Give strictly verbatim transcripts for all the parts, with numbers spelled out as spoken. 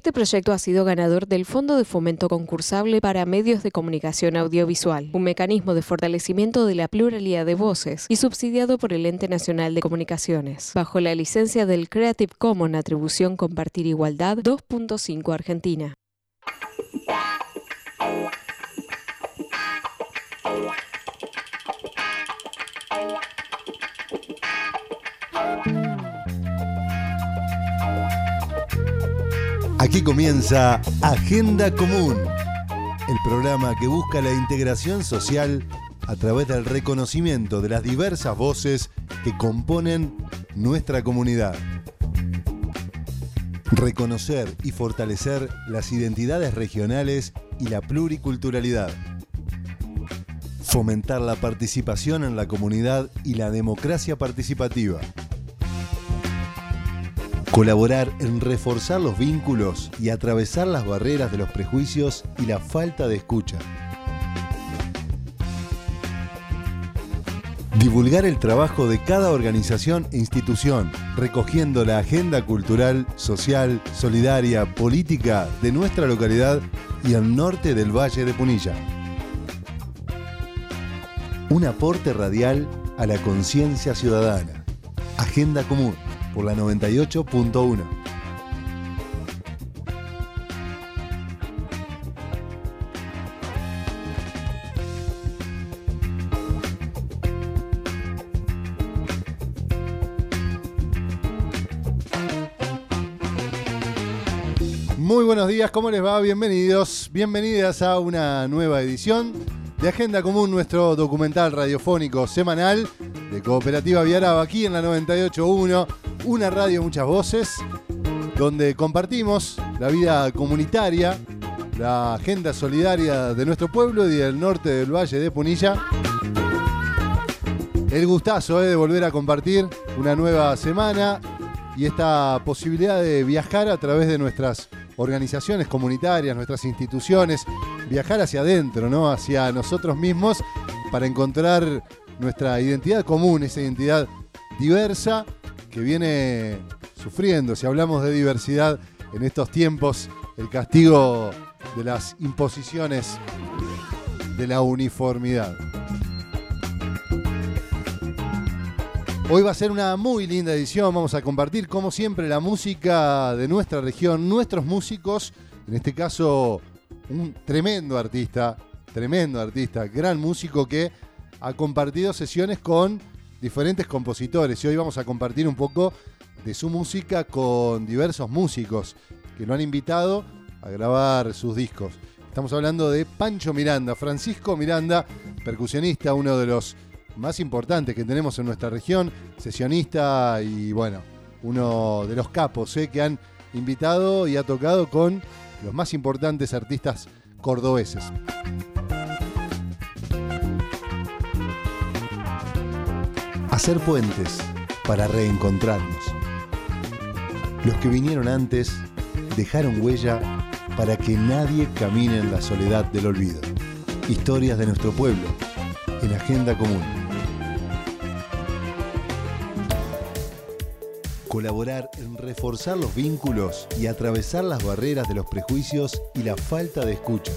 Este proyecto ha sido ganador del Fondo de Fomento Concursable para Medios de Comunicación Audiovisual, un mecanismo de fortalecimiento de la pluralidad de voces y subsidiado por el Ente Nacional de Comunicaciones, bajo la licencia del Creative Commons Atribución Compartir Igualdad dos punto cinco Argentina. Aquí comienza Agenda Común, el programa que busca la integración social a través del reconocimiento de las diversas voces que componen nuestra comunidad. Reconocer y fortalecer las identidades regionales y la pluriculturalidad. Fomentar la participación en la comunidad y la democracia participativa. Colaborar en reforzar los vínculos y atravesar las barreras de los prejuicios y la falta de escucha. Divulgar el trabajo de cada organización e institución, recogiendo la agenda cultural, social, solidaria, política de nuestra localidad y el norte del Valle de Punilla. Un aporte radial a la conciencia ciudadana. Agenda Común, por la noventa y ocho punto uno. Muy buenos días, ¿cómo les va? Bienvenidos, bienvenidas a una nueva edición de Agenda Común, nuestro documental radiofónico semanal de Cooperativa Viaraba, aquí en la noventa y ocho punto uno. Una radio, muchas voces, donde compartimos la vida comunitaria, la agenda solidaria de nuestro pueblo y del norte del Valle de Punilla. El gustazo eh, de volver a compartir una nueva semana y esta posibilidad de viajar a través de nuestras organizaciones comunitarias, nuestras instituciones, viajar hacia adentro, ¿no? Hacia nosotros mismos para encontrar nuestra identidad común, esa identidad diversa que viene sufriendo, si hablamos de diversidad en estos tiempos, el castigo de las imposiciones de la uniformidad. Hoy va a ser una muy linda edición, vamos a compartir como siempre la música de nuestra región, nuestros músicos, en este caso un tremendo artista, tremendo artista, gran músico que ha compartido sesiones con diferentes compositores y hoy vamos a compartir un poco de su música con diversos músicos que lo han invitado a grabar sus discos. Estamos hablando de Pancho Miranda, Francisco Miranda, percusionista, uno de los más importantes que tenemos en nuestra región, sesionista y bueno, uno de los capos eh, que han invitado y ha tocado con los más importantes artistas cordobeses. Hacer puentes para reencontrarnos. Los que vinieron antes dejaron huella para que nadie camine en la soledad del olvido. Historias de nuestro pueblo en Agenda Común. Colaborar en reforzar los vínculos y atravesar las barreras de los prejuicios y la falta de escucha.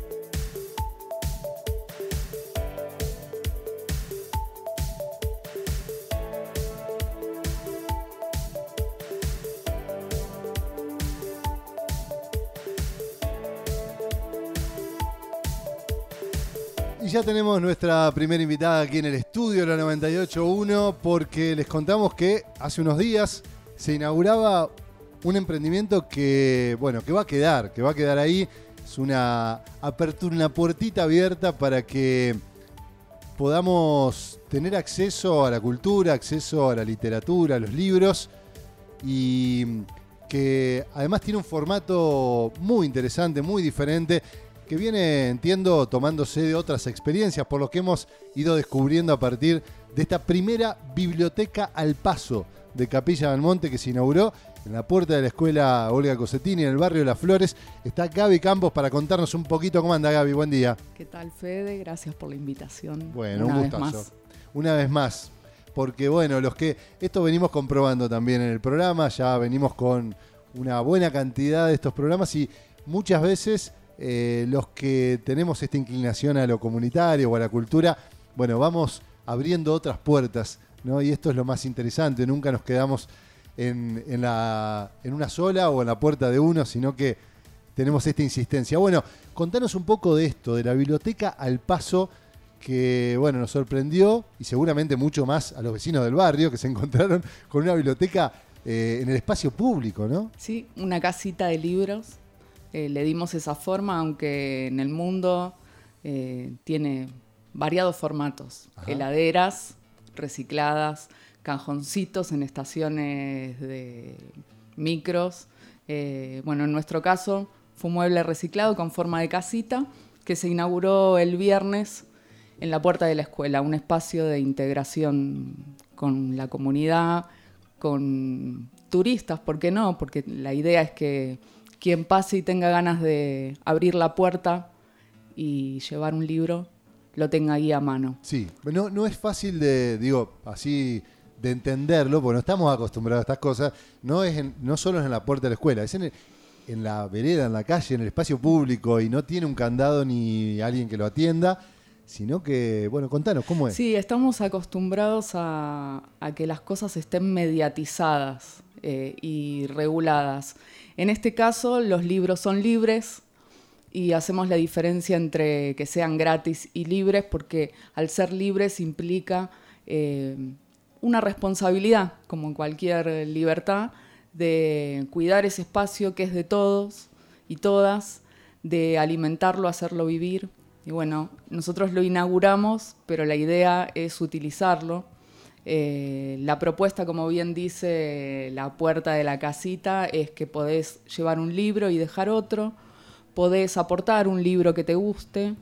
Y ya tenemos nuestra primera invitada aquí en el estudio de la noventa y ocho punto uno porque les contamos que hace unos días se inauguraba un emprendimiento que, bueno, que va a quedar, que va a quedar ahí. Es una apertura, una puertita abierta para que podamos tener acceso a la cultura, acceso a la literatura, a los libros y que además tiene un formato muy interesante, muy diferente, que viene, entiendo, tomándose de otras experiencias, por lo que hemos ido descubriendo a partir de esta primera biblioteca al paso de Capilla del Monte que se inauguró en la puerta de la escuela Olga Cosetini, en el barrio Las Flores. Está Gaby Campos para contarnos un poquito. ¿Cómo anda, Gaby? Buen día. ¿Qué tal, Fede? Gracias por la invitación. Bueno, una un vez gustazo. más. Una vez más. Porque, bueno, los que esto venimos comprobando también en el programa, ya venimos con una buena cantidad de estos programas y muchas veces eh, los que tenemos esta inclinación a lo comunitario o a la cultura, bueno, vamos abriendo otras puertas, ¿no? Y esto es lo más interesante, nunca nos quedamos en, en, la, en una sola o en la puerta de uno, sino que tenemos esta insistencia. Bueno, contanos un poco de esto, de la Biblioteca Al Paso, que bueno, nos sorprendió y seguramente mucho más a los vecinos del barrio que se encontraron con una biblioteca eh, en el espacio público, ¿no? Sí, una casita de libros. Eh, le dimos esa forma, aunque en el mundo eh, tiene variados formatos. Ajá. Heladeras recicladas, cajoncitos en estaciones de micros. Eh, bueno, en nuestro caso fue un mueble reciclado con forma de casita que se inauguró el viernes en la puerta de la escuela, un espacio de integración con la comunidad, con turistas, ¿por qué no? Porque la idea es que quien pase y tenga ganas de abrir la puerta y llevar un libro, lo tenga ahí a mano. Sí, no, no es fácil de, digo, así de entenderlo, porque no estamos acostumbrados a estas cosas, no es en, no solo es en la puerta de la escuela, es en, el, en la vereda, en la calle, en el espacio público, y no tiene un candado ni alguien que lo atienda, sino que, bueno, contanos, ¿cómo es? Sí, estamos acostumbrados a, a que las cosas estén mediatizadas eh, y reguladas. En este caso, los libros son libres y hacemos la diferencia entre que sean gratis y libres, porque al ser libres implica eh, una responsabilidad, como en cualquier libertad, de cuidar ese espacio que es de todos y todas, de alimentarlo, hacerlo vivir. Y bueno, nosotros lo inauguramos, pero la idea es utilizarlo. Eh, la propuesta, como bien dice la puerta de la casita, es que podés llevar un libro y dejar otro, podés aportar un libro que te guste,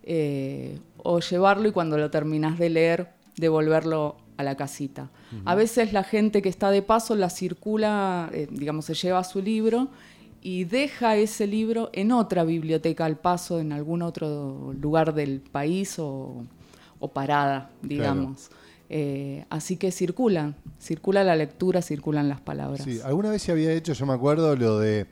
eh, o llevarlo y cuando lo terminás de leer, devolverlo a la casita. Uh-huh. A veces la gente que está de paso la circula, eh, digamos, se lleva su libro y deja ese libro en otra biblioteca al paso, en algún otro lugar del país o, o parada, digamos. Claro. Eh, así que circulan, circula la lectura, circulan las palabras. Sí, alguna vez se había hecho, yo me acuerdo, lo de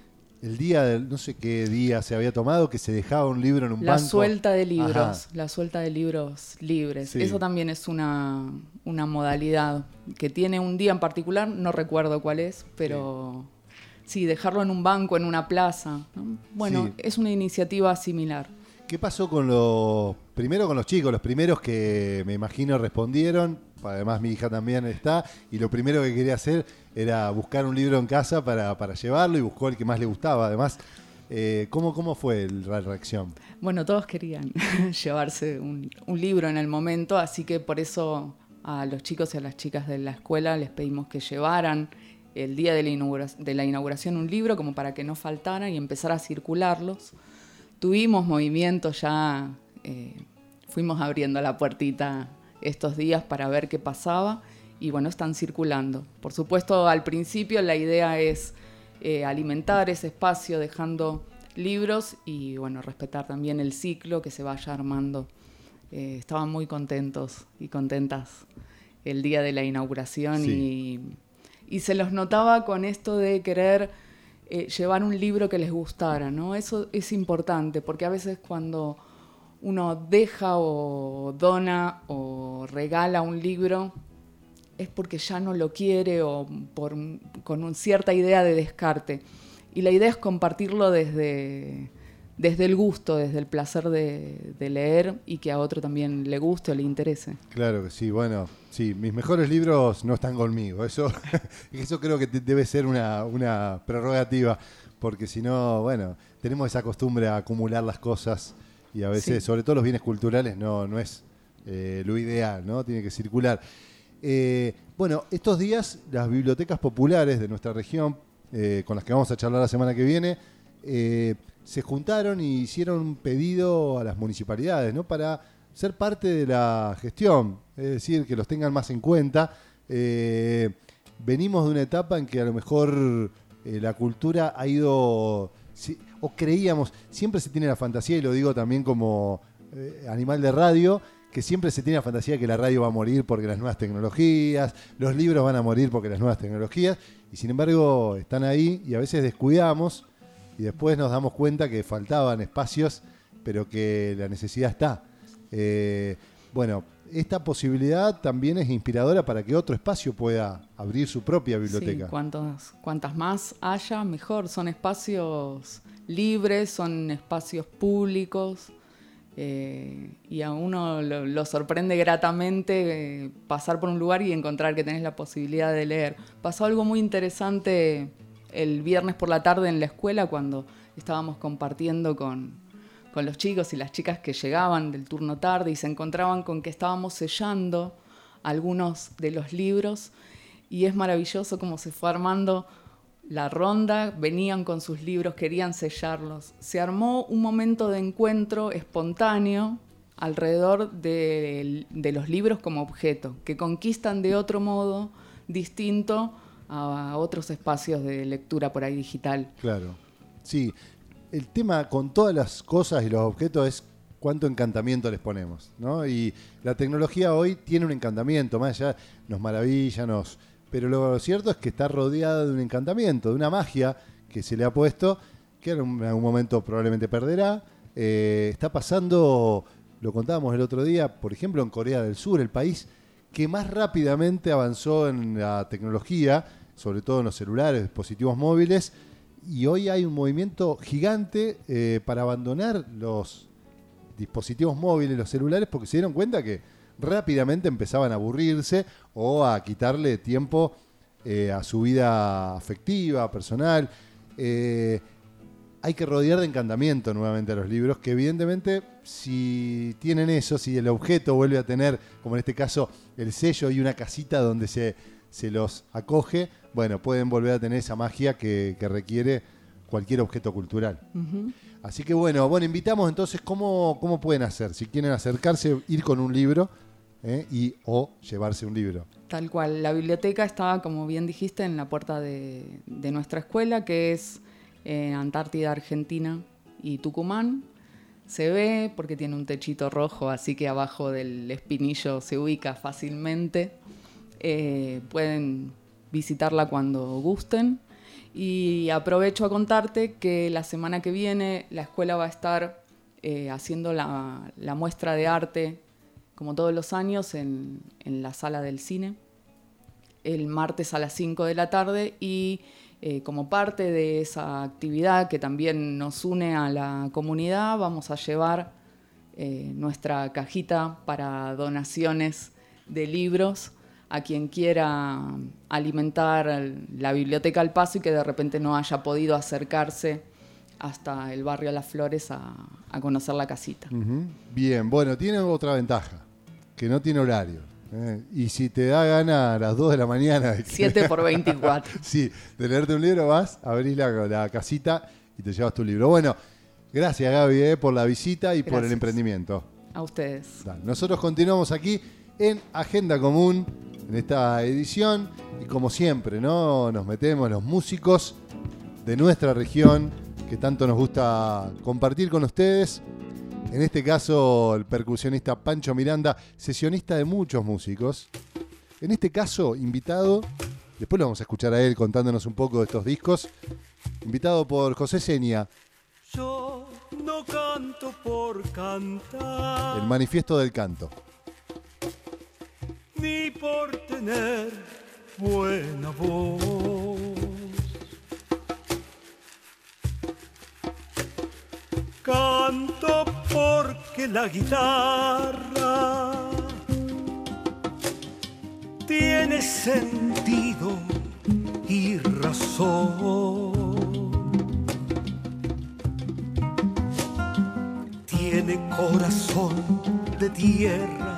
el día del, no sé qué día se había tomado, que se dejaba un libro en un la banco. La suelta de libros, Ajá. la suelta de libros libres. Sí. Eso también es una, una modalidad que tiene un día en particular, no recuerdo cuál es, pero... Sí. Sí, dejarlo en un banco, en una plaza, ¿no? Bueno, sí. Es una iniciativa similar. ¿Qué pasó con los, primero con los chicos, los primeros que me imagino respondieron? Además mi hija también está, y lo primero que quería hacer era buscar un libro en casa para, para llevarlo, y buscó el que más le gustaba. Además, eh, ¿cómo, ¿cómo fue la reacción? Bueno, todos querían llevarse un, un libro en el momento, así que por eso a los chicos y a las chicas de la escuela les pedimos que llevaran el día de la, inaugura- de la inauguración un libro como para que no faltara y empezar a circularlos. Tuvimos movimiento ya, eh, fuimos abriendo la puertita estos días para ver qué pasaba y bueno, están circulando. Por supuesto, al principio la idea es eh, alimentar ese espacio dejando libros y bueno, respetar también el ciclo que se vaya armando. Eh, estaban muy contentos y contentas el día de la inauguración. Sí. y... Y se los notaba con esto de querer eh, llevar un libro que les gustara, ¿no? Eso es importante, porque a veces cuando uno deja o dona o regala un libro, es porque ya no lo quiere o por, con un, cierta idea de descarte. Y la idea es compartirlo desde, desde el gusto, desde el placer de, de leer y que a otro también le guste o le interese. Claro que sí, bueno... Sí, mis mejores libros no están conmigo. Eso, eso creo que debe ser una, una prerrogativa, porque si no, bueno, tenemos esa costumbre a acumular las cosas y a veces, sí. sobre todo los bienes culturales, no, no es eh, lo ideal, ¿no? Tiene que circular. Eh, bueno, estos días las bibliotecas populares de nuestra región, eh, con las que vamos a charlar la semana que viene, eh, se juntaron y hicieron un pedido a las municipalidades, ¿no? Para ser parte de la gestión, es decir, que los tengan más en cuenta. Eh, venimos de una etapa en que a lo mejor eh, la cultura ha ido, si, o creíamos, siempre se tiene la fantasía, y lo digo también como eh, animal de radio, que siempre se tiene la fantasía que la radio va a morir porque las nuevas tecnologías, los libros van a morir porque las nuevas tecnologías, y sin embargo están ahí y a veces descuidamos y después nos damos cuenta que faltaban espacios, pero que la necesidad está. Eh, bueno, esta posibilidad también es inspiradora para que otro espacio pueda abrir su propia biblioteca. Sí, cuantos, cuantas más haya, mejor. Son espacios libres, son espacios públicos. Eh, y a uno lo, lo sorprende gratamente eh, pasar por un lugar y encontrar que tenés la posibilidad de leer. Pasó algo muy interesante el viernes por la tarde en la escuela cuando estábamos compartiendo con, con los chicos y las chicas que llegaban del turno tarde y se encontraban con que estábamos sellando algunos de los libros, y es maravilloso cómo se fue armando la ronda, venían con sus libros, querían sellarlos. Se armó un momento de encuentro espontáneo alrededor de, de los libros como objeto, que conquistan de otro modo distinto a otros espacios de lectura por ahí digital. Claro, sí. El tema con todas las cosas y los objetos es cuánto encantamiento les ponemos, ¿no? Y la tecnología hoy tiene un encantamiento, más allá nos maravilla, nos... pero lo cierto es que está rodeada de un encantamiento, de una magia que se le ha puesto, que en algún momento probablemente perderá. Eh, está pasando, lo contábamos el otro día, por ejemplo en Corea del Sur, el país que más rápidamente avanzó en la tecnología, sobre todo en los celulares, dispositivos móviles, y hoy hay un movimiento gigante eh, para abandonar los dispositivos móviles, los celulares, porque se dieron cuenta que rápidamente empezaban a aburrirse o a quitarle tiempo eh, a su vida afectiva, personal. Eh, hay que rodear de encantamiento nuevamente a los libros, que evidentemente si tienen eso, si el objeto vuelve a tener, como en este caso, el sello y una casita donde se, se los acoge, bueno, pueden volver a tener esa magia que, que requiere cualquier objeto cultural. Uh-huh. Así que bueno, bueno, invitamos entonces cómo, cómo pueden hacer, si quieren acercarse, ir con un libro eh, y o llevarse un libro. Tal cual, la biblioteca está, como bien dijiste, en la puerta de, de nuestra escuela, que es en Antártida, Argentina y Tucumán. Se ve porque tiene un techito rojo, así que abajo del espinillo se ubica fácilmente. Eh, pueden visitarla cuando gusten. Y aprovecho a contarte que la semana que viene la escuela va a estar eh, haciendo la, la muestra de arte, como todos los años, en, en la sala del cine, el martes a las cinco de la tarde, y eh, como parte de esa actividad que también nos une a la comunidad, vamos a llevar eh, nuestra cajita para donaciones de libros a quien quiera alimentar la biblioteca al paso y que de repente no haya podido acercarse hasta el barrio Las Flores a, a conocer la casita. Uh-huh. Bien, bueno, tiene otra ventaja, que no tiene horario. ¿eh? Y si te da gana a las dos de la mañana... siete por veinticuatro. Sí, de leerte un libro vas, abrís la, la casita y te llevas tu libro. Bueno, gracias Gaby eh, por la visita y gracias. Por el emprendimiento. A ustedes. Dale. Nosotros continuamos aquí en Agenda Común, en esta edición, y como siempre, ¿no? Nos metemos los músicos de nuestra región que tanto nos gusta compartir con ustedes. En este caso, el percusionista Pancho Miranda, sesionista de muchos músicos. En este caso, invitado, después lo vamos a escuchar a él contándonos un poco de estos discos, invitado por José Seña. Yo no canto por cantar. El manifiesto del canto. Ni por tener buena voz. Canto porque la guitarra tiene sentido y razón. Tiene corazón de tierra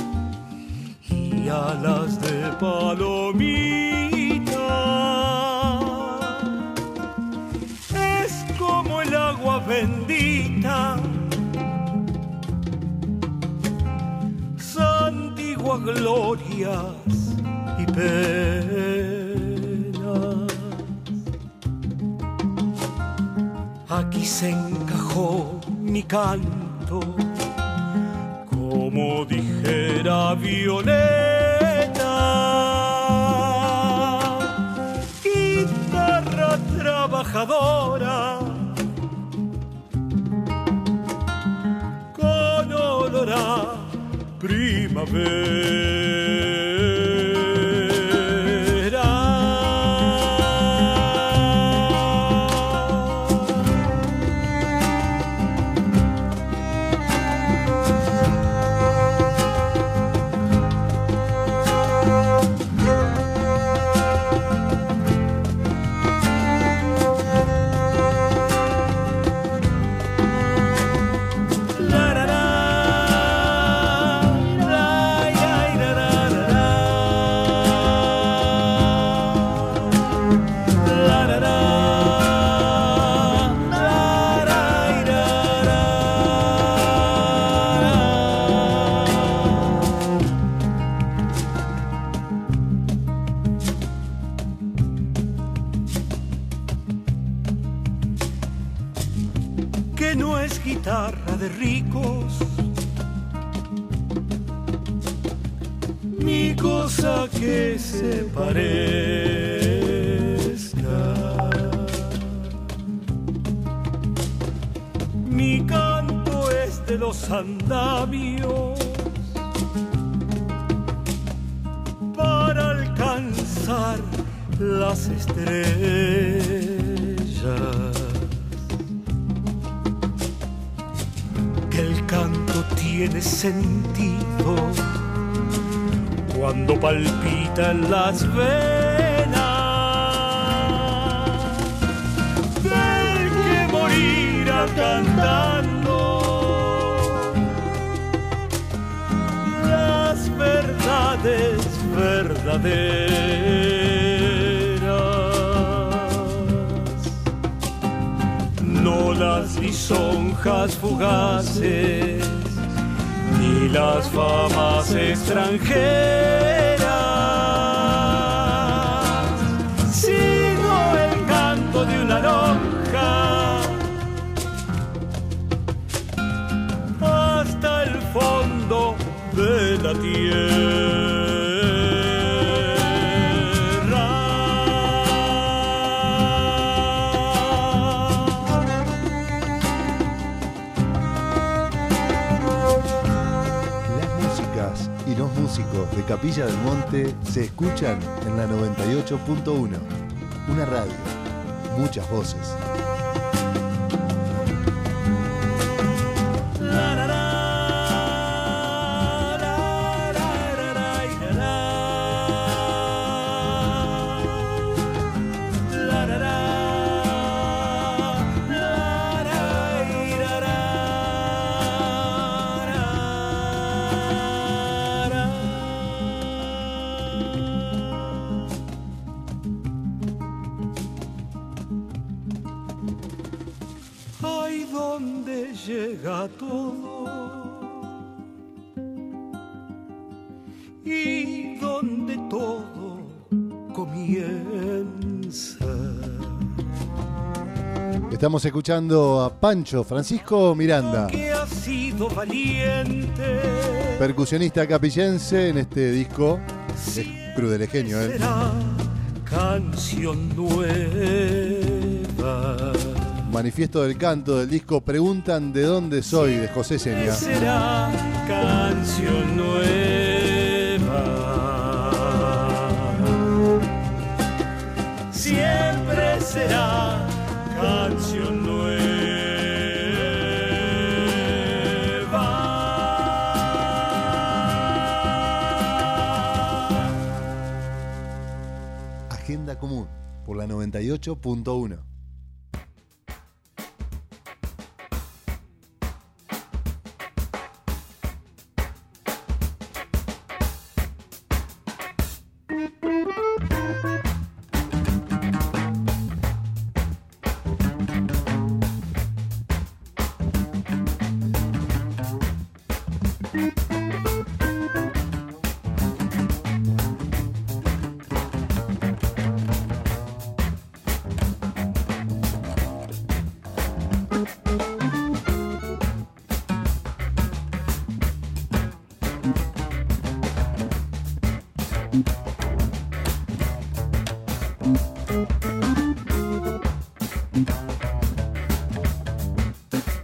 y alas de palomita. Es como el agua bendita, santigua glorias y penas. Aquí se encajó mi canto como como dijera Violeta. Guitarra trabajadora con olor a primavera. Que no es guitarra de ricos, ni cosa que se parezca. Mi canto es de los andamios para alcanzar las estrellas. El canto tiene sentido cuando palpita en las venas del que morirá cantando las verdades verdaderas, no las lisonjas fugaces ni las famas extranjeras, sino el canto de una lonja hasta el fondo de la tierra. Y los músicos de Capilla del Monte se escuchan en la noventa y ocho punto uno. Una radio, muchas voces. Ay, ¿dónde llega todo? Y donde todo comienza. Estamos escuchando a Pancho Francisco Miranda, Que ha sido valiente. percusionista capillense en este disco. Es crudelejeño, ¿eh? Será canción nueva. Manifiesto del canto del disco Preguntan de dónde soy, de José Seña. Será canción nueva. Siempre será canción nueva. Agenda Común, por la noventa y ocho punto uno.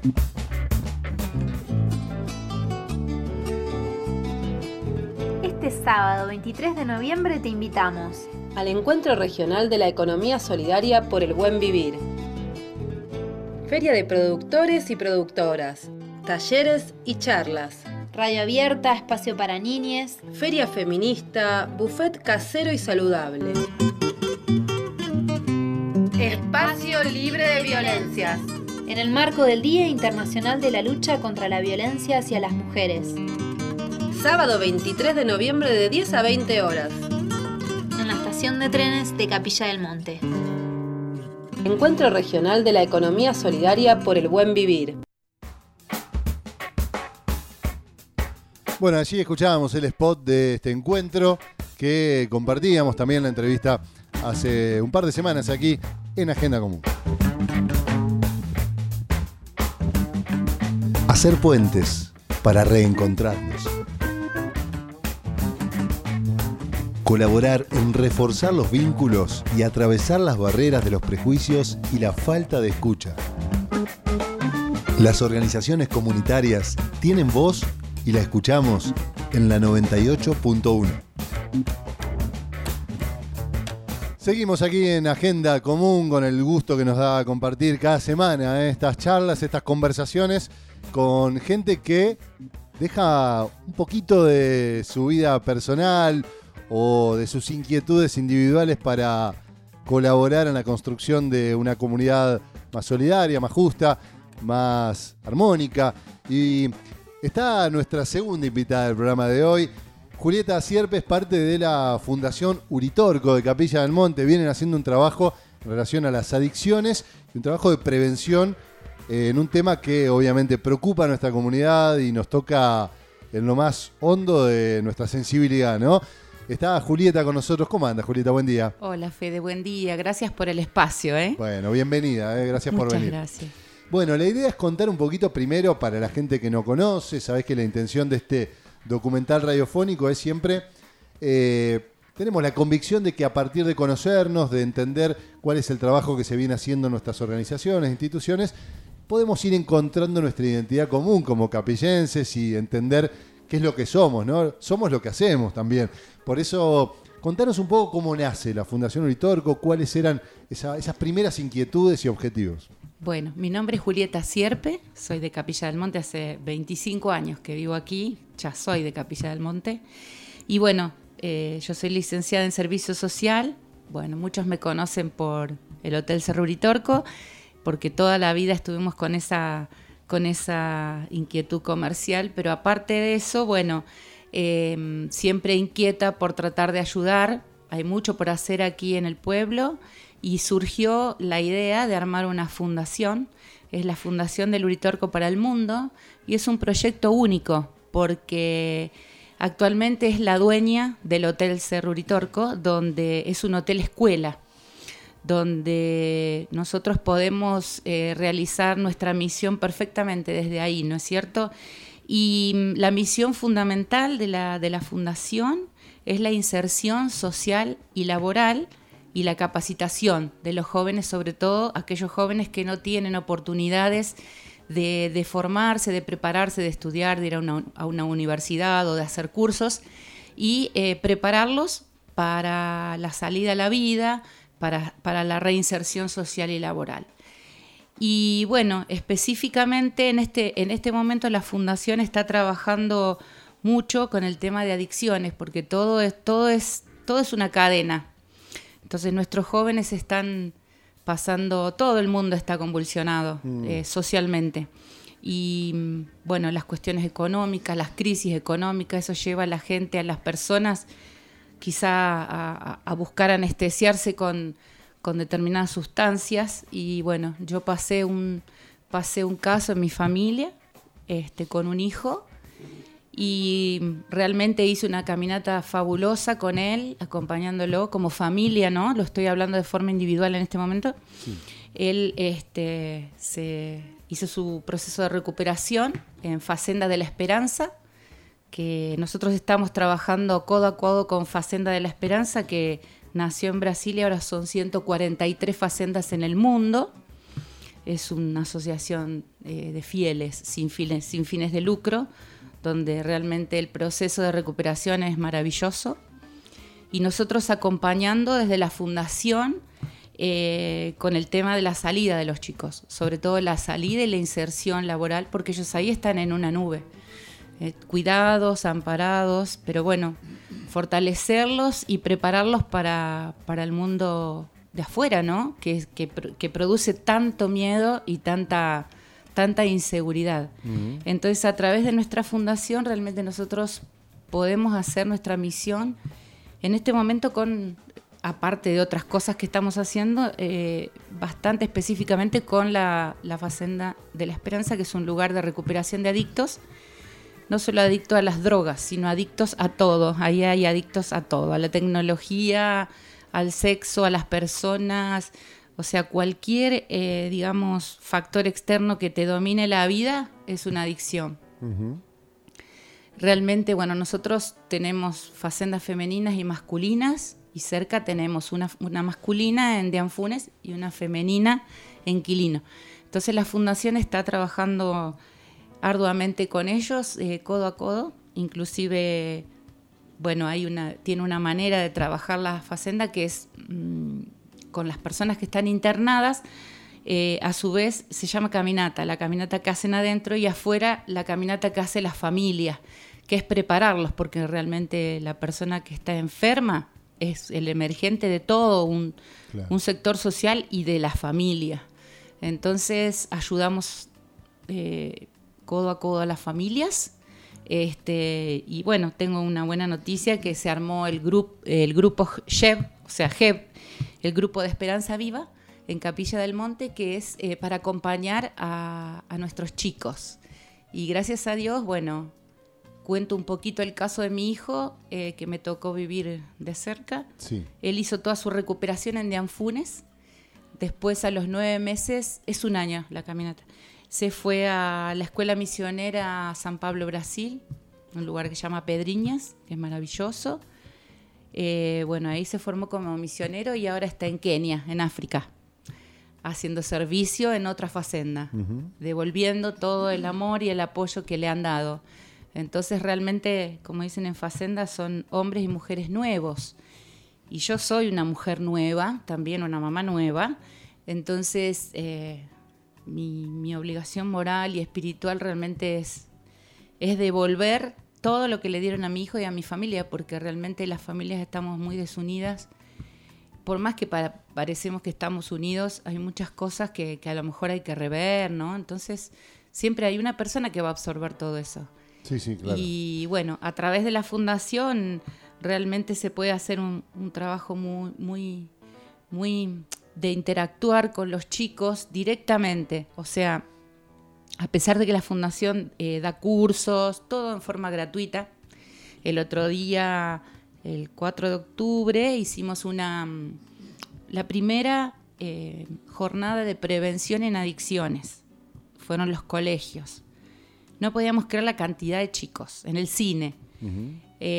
Este sábado veintitrés de noviembre te invitamos al Encuentro Regional de la Economía Solidaria por el Buen Vivir. Feria de productores y productoras, talleres y charlas. Radio abierta, espacio para niñes. Feria feminista, buffet casero y saludable. Espacio libre de violencias. En el marco del Día Internacional de la Lucha contra la Violencia hacia las Mujeres. Sábado veintitrés de noviembre de diez a veinte horas. En la estación de trenes de Capilla del Monte. Encuentro Regional de la Economía Solidaria por el Buen Vivir. Bueno, allí escuchábamos el spot de este encuentro que compartíamos también la entrevista hace un par de semanas aquí en Agenda Común. Hacer puentes para reencontrarnos. Colaborar en reforzar los vínculos y atravesar las barreras de los prejuicios y la falta de escucha. Las organizaciones comunitarias tienen voz y la escuchamos en la noventa y ocho punto uno. Seguimos aquí en Agenda Común con el gusto que nos da compartir cada semana ¿eh? estas charlas, estas conversaciones con gente que deja un poquito de su vida personal o de sus inquietudes individuales para colaborar en la construcción de una comunidad más solidaria, más justa, más armónica. Y está nuestra segunda invitada del programa de hoy. Julieta Sierpe es parte de la Fundación Uritorco de Capilla del Monte. Vienen haciendo un trabajo en relación a las adicciones y un trabajo de prevención eh, en un tema que obviamente preocupa a nuestra comunidad y nos toca en lo más hondo de nuestra sensibilidad, ¿no? Está Julieta con nosotros. ¿Cómo anda, Julieta? Buen día. Hola, Fede, buen día. Gracias por el espacio, ¿eh? Bueno, bienvenida, ¿eh? Gracias por Muchas venir. gracias. Bueno, la idea es contar un poquito primero para la gente que no conoce. Sabés que la intención de este documental radiofónico es siempre... Eh, tenemos la convicción de que a partir de conocernos, de entender cuál es el trabajo que se viene haciendo en nuestras organizaciones, instituciones, podemos ir encontrando nuestra identidad común como capillenses y entender qué es lo que somos, ¿no? Somos lo que hacemos también. Por eso, contanos un poco cómo nace la Fundación Uritorco, cuáles eran esa, esas primeras inquietudes y objetivos. Bueno, mi nombre es Julieta Sierpe, soy de Capilla del Monte, hace veinticinco años que vivo aquí, ya soy de Capilla del Monte. Y bueno, eh, yo soy licenciada en Servicio Social, bueno, muchos me conocen por el Hotel Cerro Uritorco, porque toda la vida estuvimos con esa, con esa inquietud comercial, pero aparte de eso, bueno... Eh, siempre inquieta por tratar de ayudar, hay mucho por hacer aquí en el pueblo y surgió la idea de armar una fundación, es la Fundación del Uritorco para el Mundo y es un proyecto único porque actualmente es la dueña del Hotel Cerro Uritorco, donde es un hotel escuela, donde nosotros podemos eh, realizar nuestra misión perfectamente desde ahí, ¿no es cierto? Y la misión fundamental de la, de la Fundación es la inserción social y laboral y la capacitación de los jóvenes, sobre todo aquellos jóvenes que no tienen oportunidades de, de formarse, de prepararse, de estudiar, de ir a una, a una universidad o de hacer cursos y eh, prepararlos para la salida a la vida, para, para la reinserción social y laboral. Y bueno, específicamente en este, en este momento la Fundación está trabajando mucho con el tema de adicciones, porque todo es, todo es, todo es una cadena. Entonces nuestros jóvenes están pasando, todo el mundo está convulsionado mm. eh, socialmente. Y bueno, las cuestiones económicas, las crisis económicas, eso lleva a la gente, a las personas, quizá a, a buscar anestesiarse con... con determinadas sustancias y bueno, yo pasé un, pasé un caso en mi familia este, con un hijo y realmente hice una caminata fabulosa con él, acompañándolo como familia, ¿no? Lo estoy hablando de forma individual en este momento. Sí. Él este, se hizo su proceso de recuperación en Facenda de la Esperanza, que nosotros estamos trabajando codo a codo con Facenda de la Esperanza, que nació en Brasil y ahora son ciento cuarenta y tres facendas en el mundo. es una asociación eh, de fieles sin fines, sin fines de lucro, donde realmente el proceso de recuperación es maravilloso. Y nosotros acompañando desde la fundación eh, con el tema de la salida de los chicos, sobre todo la salida y la inserción laboral, porque ellos ahí están en una nube, eh, cuidados, amparados, pero bueno, fortalecerlos y prepararlos para, para el mundo de afuera, ¿no? Que, que, que produce tanto miedo y tanta, tanta inseguridad. Uh-huh. Entonces, a través de nuestra fundación, realmente nosotros podemos hacer nuestra misión en este momento con, aparte de otras cosas que estamos haciendo, eh, bastante específicamente con la, la Facenda de la Esperanza, que es un lugar de recuperación de adictos, no solo adictos a las drogas, sino adictos a todo. Ahí hay adictos a todo, a la tecnología, al sexo, a las personas, o sea, cualquier, eh, digamos, factor externo que te domine la vida es una adicción. Uh-huh. Realmente, bueno, nosotros tenemos facendas femeninas y masculinas, y cerca tenemos una, una masculina en Dianfunes y una femenina en Quilino. Entonces la fundación está trabajando arduamente con ellos, eh, codo a codo, inclusive, bueno, hay una, tiene una manera de trabajar la facenda que es mmm, con las personas que están internadas, eh, a su vez se llama caminata, la caminata que hacen adentro, y afuera la caminata que hace la familia, que es prepararlos, porque realmente la persona que está enferma es el emergente de todo un, claro. un sector social y de la familia. Entonces ayudamos eh, codo a codo a las familias. Este, y bueno, tengo una buena noticia, que se armó el, grup, el grupo G E B, o sea, G E B, el Grupo de Esperanza Viva, en Capilla del Monte, que es eh, para acompañar a, a nuestros chicos. Y gracias a Dios, bueno, cuento un poquito el caso de mi hijo, eh, que me tocó vivir de cerca. Sí. Él hizo toda su recuperación en Dianfunes. Después, a los nueve meses, es un año la caminata, se fue a la escuela misionera San Pablo, Brasil, un lugar que se llama Pedriñas, que es maravilloso. Eh, bueno, ahí se formó como misionero y ahora está en Kenia, en África, haciendo servicio en otra facenda, uh-huh. devolviendo todo el amor y el apoyo que le han dado. Entonces realmente, como dicen en facenda, son hombres y mujeres nuevos. Y yo soy una mujer nueva, también una mamá nueva. Entonces, eh, mi, mi obligación moral y espiritual realmente es, es devolver todo lo que le dieron a mi hijo y a mi familia, porque realmente las familias estamos muy desunidas. Por más que para, parecemos que estamos unidos, hay muchas cosas que, que a lo mejor hay que rever, ¿no? Entonces, siempre hay una persona que va a absorber todo eso. Sí, sí, claro. Y bueno, a través de la fundación realmente se puede hacer un, un trabajo muy, muy, muy de interactuar con los chicos directamente. O sea, a pesar de que la fundación eh, da cursos, todo en forma gratuita. El otro día, el cuatro de octubre, hicimos una la primera eh, jornada de prevención en adicciones. Fueron los colegios. No podíamos creer la cantidad de chicos en el cine. Uh-huh.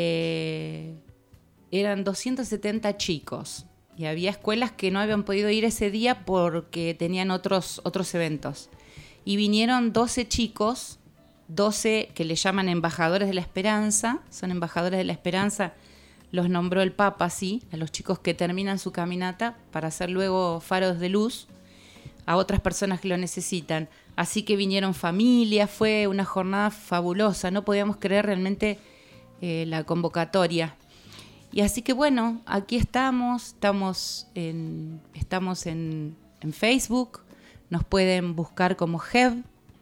Eh, eran doscientos setenta chicos y había escuelas que no habían podido ir ese día porque tenían otros, otros eventos. Y vinieron doce chicos, doce que le llaman embajadores de la esperanza, son embajadores de la esperanza, los nombró el Papa, sí, a los chicos que terminan su caminata para hacer luego faros de luz a otras personas que lo necesitan. Así que vinieron familias, fue una jornada fabulosa, no podíamos creer realmente eh, la convocatoria. Y así que bueno, aquí estamos, estamos en, estamos en, en Facebook, nos pueden buscar como G E B,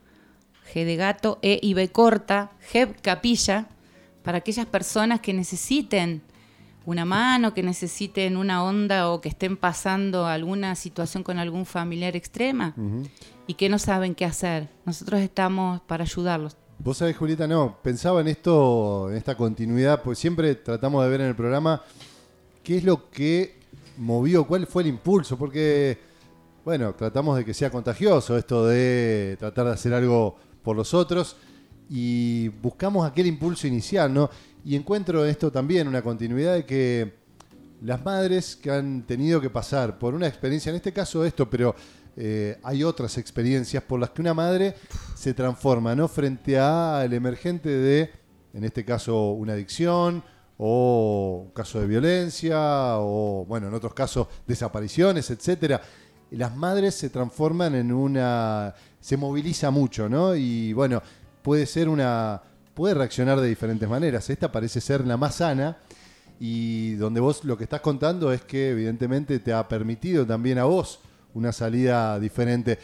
G de gato, E y B corta, G E B Capilla, para aquellas personas que necesiten una mano, que necesiten una onda o que estén pasando alguna situación con algún familiar extrema uh-huh. y que no saben qué hacer. Nosotros estamos para ayudarlos. Vos sabés, Julieta, no, pensaba en esto, en esta continuidad, pues siempre tratamos de ver en el programa qué es lo que movió, cuál fue el impulso, porque, bueno, tratamos de que sea contagioso esto de tratar de hacer algo por los otros y buscamos aquel impulso inicial, ¿no? Y encuentro en esto también una continuidad de que las madres que han tenido que pasar por una experiencia, en este caso esto, pero eh, hay otras experiencias por las que una madre se transforma, ¿no? Frente al emergente de, en este caso, una adicción o un caso de violencia o, bueno, en otros casos, desapariciones, etcétera. Las madres se transforman en una... se moviliza mucho, ¿no? Y, bueno, puede ser una... puede reaccionar de diferentes maneras. Esta parece ser la más sana y donde vos lo que estás contando es que evidentemente te ha permitido también a vos una salida diferente.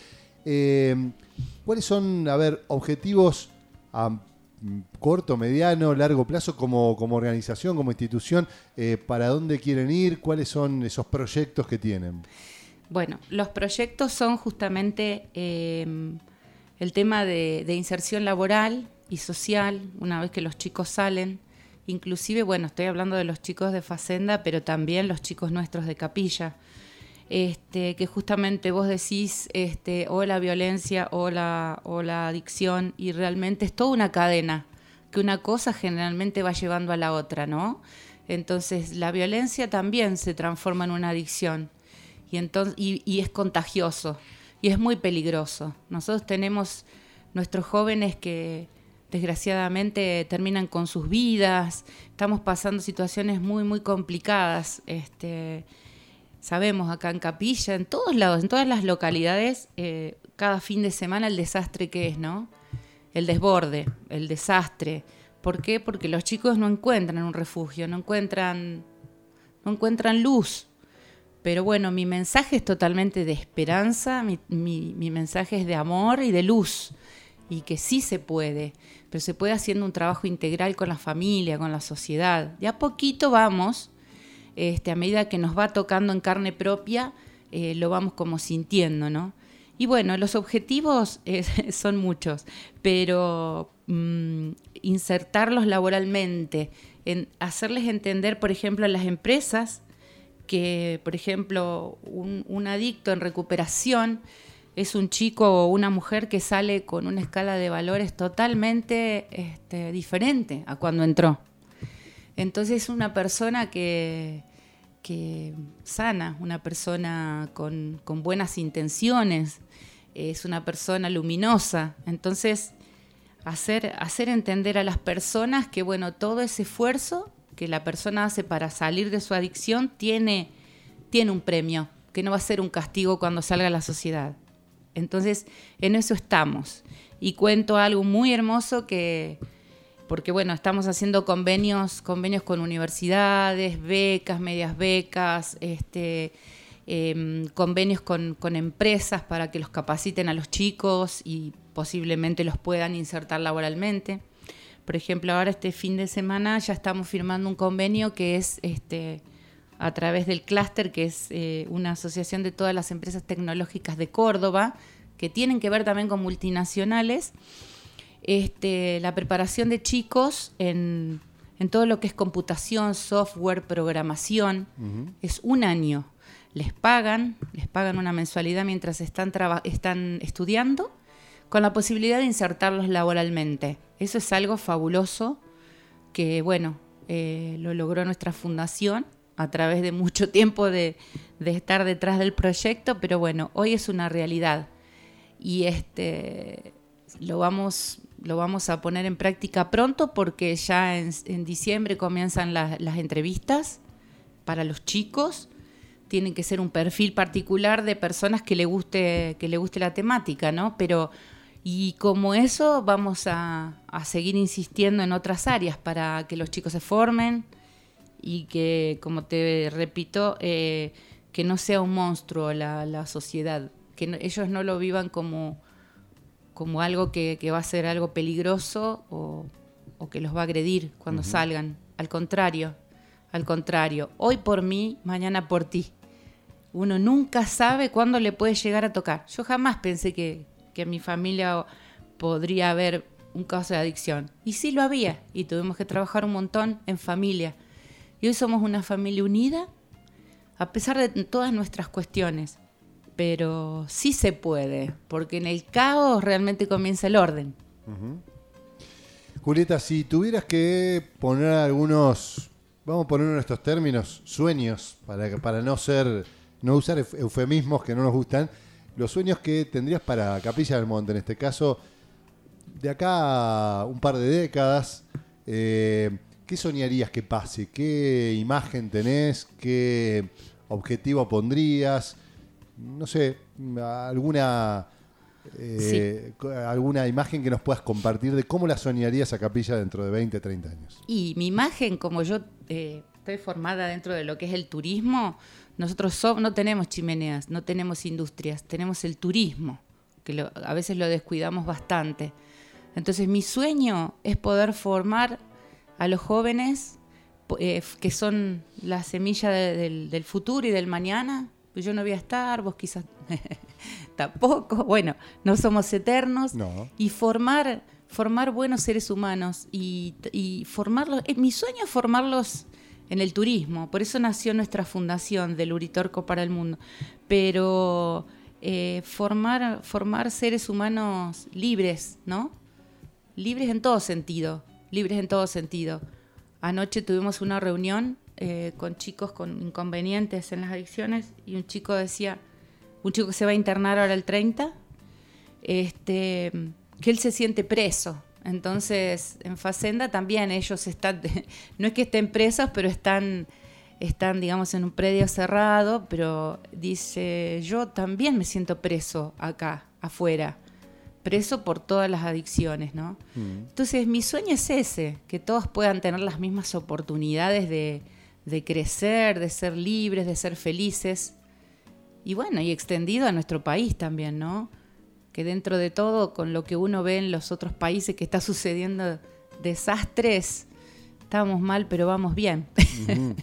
Eh, ¿Cuáles son, a ver, objetivos a corto, mediano, largo plazo como, como organización, como institución? Eh, ¿Para dónde quieren ir? ¿Cuáles son esos proyectos que tienen? Bueno, los proyectos son justamente eh, el tema de, de inserción laboral y social, una vez que los chicos salen. Inclusive, bueno, estoy hablando de los chicos de Facenda, pero también los chicos nuestros de Capilla. Este, que justamente vos decís este, o la violencia o la, o la adicción, y realmente es toda una cadena, que una cosa generalmente va llevando a la otra, ¿no? Entonces la violencia también se transforma en una adicción y, entonces, y, y es contagioso y es muy peligroso. Nosotros tenemos nuestros jóvenes que desgraciadamente terminan con sus vidas, estamos pasando situaciones muy, muy complicadas, este... Sabemos acá en Capilla, en todos lados, en todas las localidades, eh, cada fin de semana el desastre que es, ¿no? El desborde, el desastre. ¿Por qué? Porque los chicos no encuentran un refugio, no encuentran, no encuentran luz. Pero bueno, mi mensaje es totalmente de esperanza, mi, mi, mi mensaje es de amor y de luz. Y que sí se puede, pero se puede haciendo un trabajo integral con la familia, con la sociedad. De a poquito vamos... Este, a medida que nos va tocando en carne propia, eh, lo vamos como sintiendo, ¿no? Y bueno, los objetivos eh, son muchos, pero mmm, insertarlos laboralmente, en hacerles entender, por ejemplo, a las empresas que, por ejemplo, un, un adicto en recuperación es un chico o una mujer que sale con una escala de valores totalmente este, diferente a cuando entró. Entonces es una persona que, que sana, una persona con, con buenas intenciones, es una persona luminosa. Entonces hacer, hacer entender a las personas que bueno, todo ese esfuerzo que la persona hace para salir de su adicción tiene, tiene un premio, que no va a ser un castigo cuando salga a la sociedad. Entonces en eso estamos. Y cuento algo muy hermoso que... porque bueno, estamos haciendo convenios, convenios con universidades, becas, medias becas, este, eh, convenios con, con empresas para que los capaciten a los chicos y posiblemente los puedan insertar laboralmente. Por ejemplo, ahora este fin de semana ya estamos firmando un convenio que es este, a través del clúster, que es eh, una asociación de todas las empresas tecnológicas de Córdoba, que tienen que ver también con multinacionales. Este, la preparación de chicos en, en todo lo que es computación, software, programación, uh-huh. Es un año. Les pagan, les pagan una mensualidad mientras están, traba- están estudiando, con la posibilidad de insertarlos laboralmente. Eso es algo fabuloso que, bueno, eh, lo logró nuestra fundación a través de mucho tiempo de, de estar detrás del proyecto, pero bueno, hoy es una realidad y este, lo vamos... Lo vamos a poner en práctica pronto porque ya en, en diciembre comienzan la, las entrevistas para los chicos. Tienen que ser un perfil particular de personas que le guste, que le guste la temática, ¿no? Pero, y como eso, vamos a, a seguir insistiendo en otras áreas para que los chicos se formen y que, como te repito, eh, que no sea un monstruo la, la sociedad, que no, ellos no lo vivan como... como algo que, que va a ser algo peligroso o, o que los va a agredir cuando uh-huh. salgan. Al contrario, al contrario. Hoy por mí, mañana por ti. Uno nunca sabe cuándo le puede llegar a tocar. Yo jamás pensé que, que en mi familia podría haber un caso de adicción. Y sí lo había, y tuvimos que trabajar un montón en familia. Y hoy somos una familia unida, a pesar de todas nuestras cuestiones. Pero sí se puede, porque en el caos realmente comienza el orden. Uh-huh. Julieta, si tuvieras que poner algunos, vamos a poner en estos términos, sueños, para, para no ser, no usar eufemismos que no nos gustan, los sueños que tendrías para Capilla del Monte, en este caso, de acá a un par de décadas, eh, ¿qué soñarías que pase? ¿Qué imagen tenés? ¿Qué objetivo pondrías? No sé, alguna... Eh, sí. alguna imagen que nos puedas compartir de cómo la soñarías a Capilla dentro de veinte, treinta años. Y mi imagen, como yo eh, estoy formada dentro de lo que es el turismo, nosotros so, no tenemos chimeneas, no tenemos industrias, tenemos el turismo, que lo, a veces lo descuidamos bastante. Entonces mi sueño es poder formar a los jóvenes eh, que son la semilla de, del, del futuro y del mañana. Yo no voy a estar, vos quizás tampoco. Bueno, no somos eternos. No. Y formar, formar buenos seres humanos. Y, y formarlos. Eh, mi sueño es formarlos en el turismo. Por eso nació nuestra fundación del Uritorco para el Mundo. Pero eh, formar, formar seres humanos libres, ¿no? Libres en todo sentido. Libres en todo sentido. Anoche tuvimos una reunión Eh, con chicos con inconvenientes en las adicciones y un chico decía, un chico que se va a internar ahora el treinta, este, que él se siente preso. Entonces en Facenda también ellos están, no es que estén presos, pero están, están digamos en un predio cerrado, pero dice, yo también me siento preso acá, afuera, preso por todas las adicciones, ¿no? Mm. Entonces mi sueño es ese, que todos puedan tener las mismas oportunidades de de crecer, de ser libres, de ser felices. Y bueno, y extendido a nuestro país también, ¿no? Que dentro de todo, con lo que uno ve en los otros países que está sucediendo desastres, estamos mal, pero vamos bien. Uh-huh.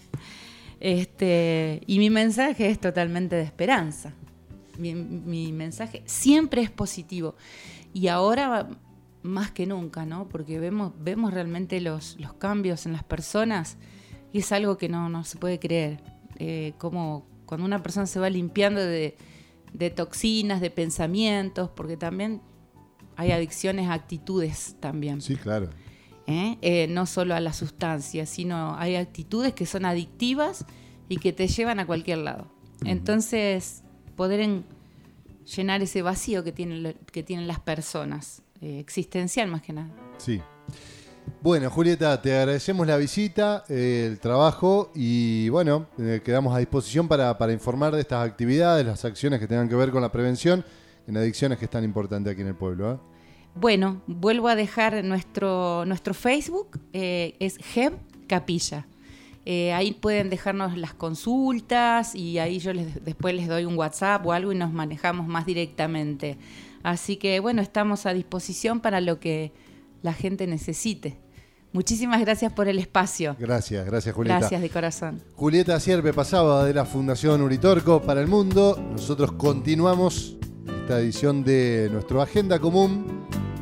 este, y mi mensaje es totalmente de esperanza. Mi, mi mensaje siempre es positivo. Y ahora más que nunca, ¿no? Porque vemos, vemos realmente los, los cambios en las personas. Y es algo que no, no se puede creer. Eh, como cuando una persona se va limpiando de, de toxinas, de pensamientos, porque también hay adicciones a actitudes también. Sí, claro. ¿Eh? Eh, no solo a las sustancias, sino hay actitudes que son adictivas y que te llevan a cualquier lado. Uh-huh. Entonces, poder en, llenar ese vacío que tienen, que tienen las personas, eh, existencial más que nada. Sí. Bueno, Julieta, te agradecemos la visita, eh, el trabajo y bueno, eh, quedamos a disposición para, para informar de estas actividades, las acciones que tengan que ver con la prevención en adicciones que es tan importante aquí en el pueblo, ¿eh? Bueno, vuelvo a dejar nuestro, nuestro Facebook, eh, es G E B Capilla. Eh, ahí pueden dejarnos las consultas y ahí yo les, después les doy un WhatsApp o algo y nos manejamos más directamente. Así que bueno, estamos a disposición para lo que la gente necesite. Muchísimas gracias por el espacio. Gracias, gracias Julieta. Gracias de corazón. Julieta Sierpe pasaba de la Fundación Uritorco para el Mundo. Nosotros continuamos esta edición de nuestro Agenda Común.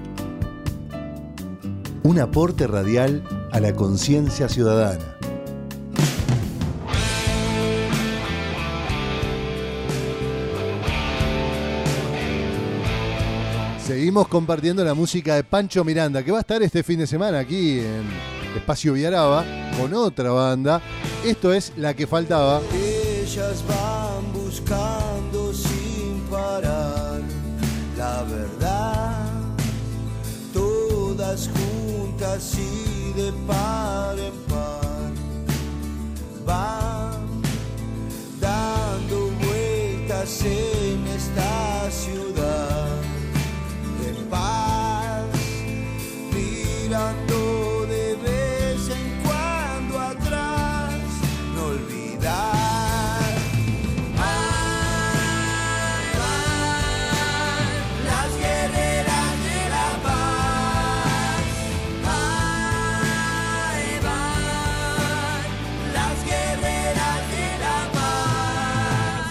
Un aporte radial a la conciencia ciudadana. Seguimos compartiendo la música de Pancho Miranda, que va a estar este fin de semana aquí en Espacio Viaraba con otra banda. Esto es La que faltaba. Ellas van buscando sin parar la verdad, todas juntas y de par en par van dando vueltas en esta ciudad. Paz, mirando de vez en cuando atrás, no olvidar. Ay, van las guerreras de la paz. Ay, van las guerreras de la paz.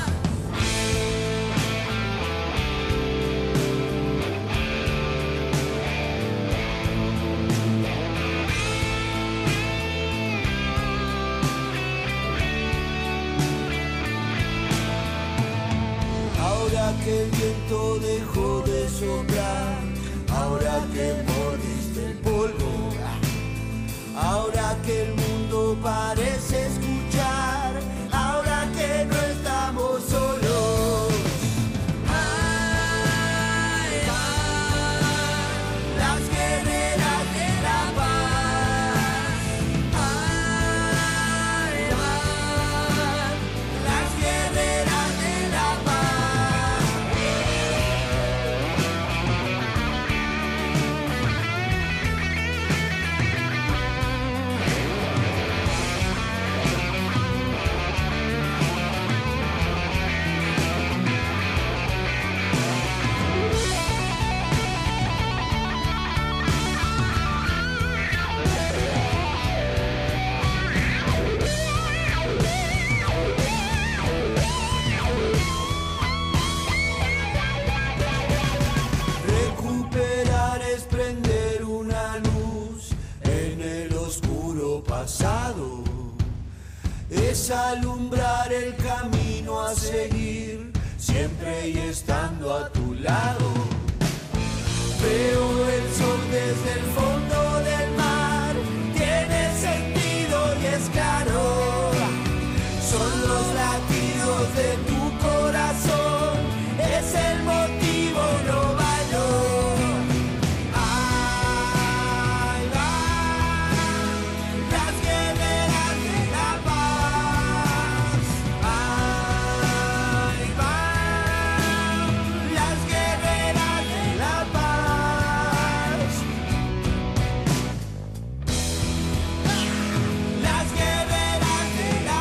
Ahora que el viento dejó de soplar, ahora que mordiste el polvo, ahora que el mundo parece escuchar, ahora que no estamos solos. Ah, prender una luz en el oscuro pasado. Es alumbrar el camino a seguir, siempre y estando a tu lado. Veo el sol desde el fondo del mar, tiene sentido y es claro. Son los latidos de tu corazón, es el motivo, no bailo. Ahí van las guerreras de la paz. Ahí van las guerreras de la paz. Las guerreras de la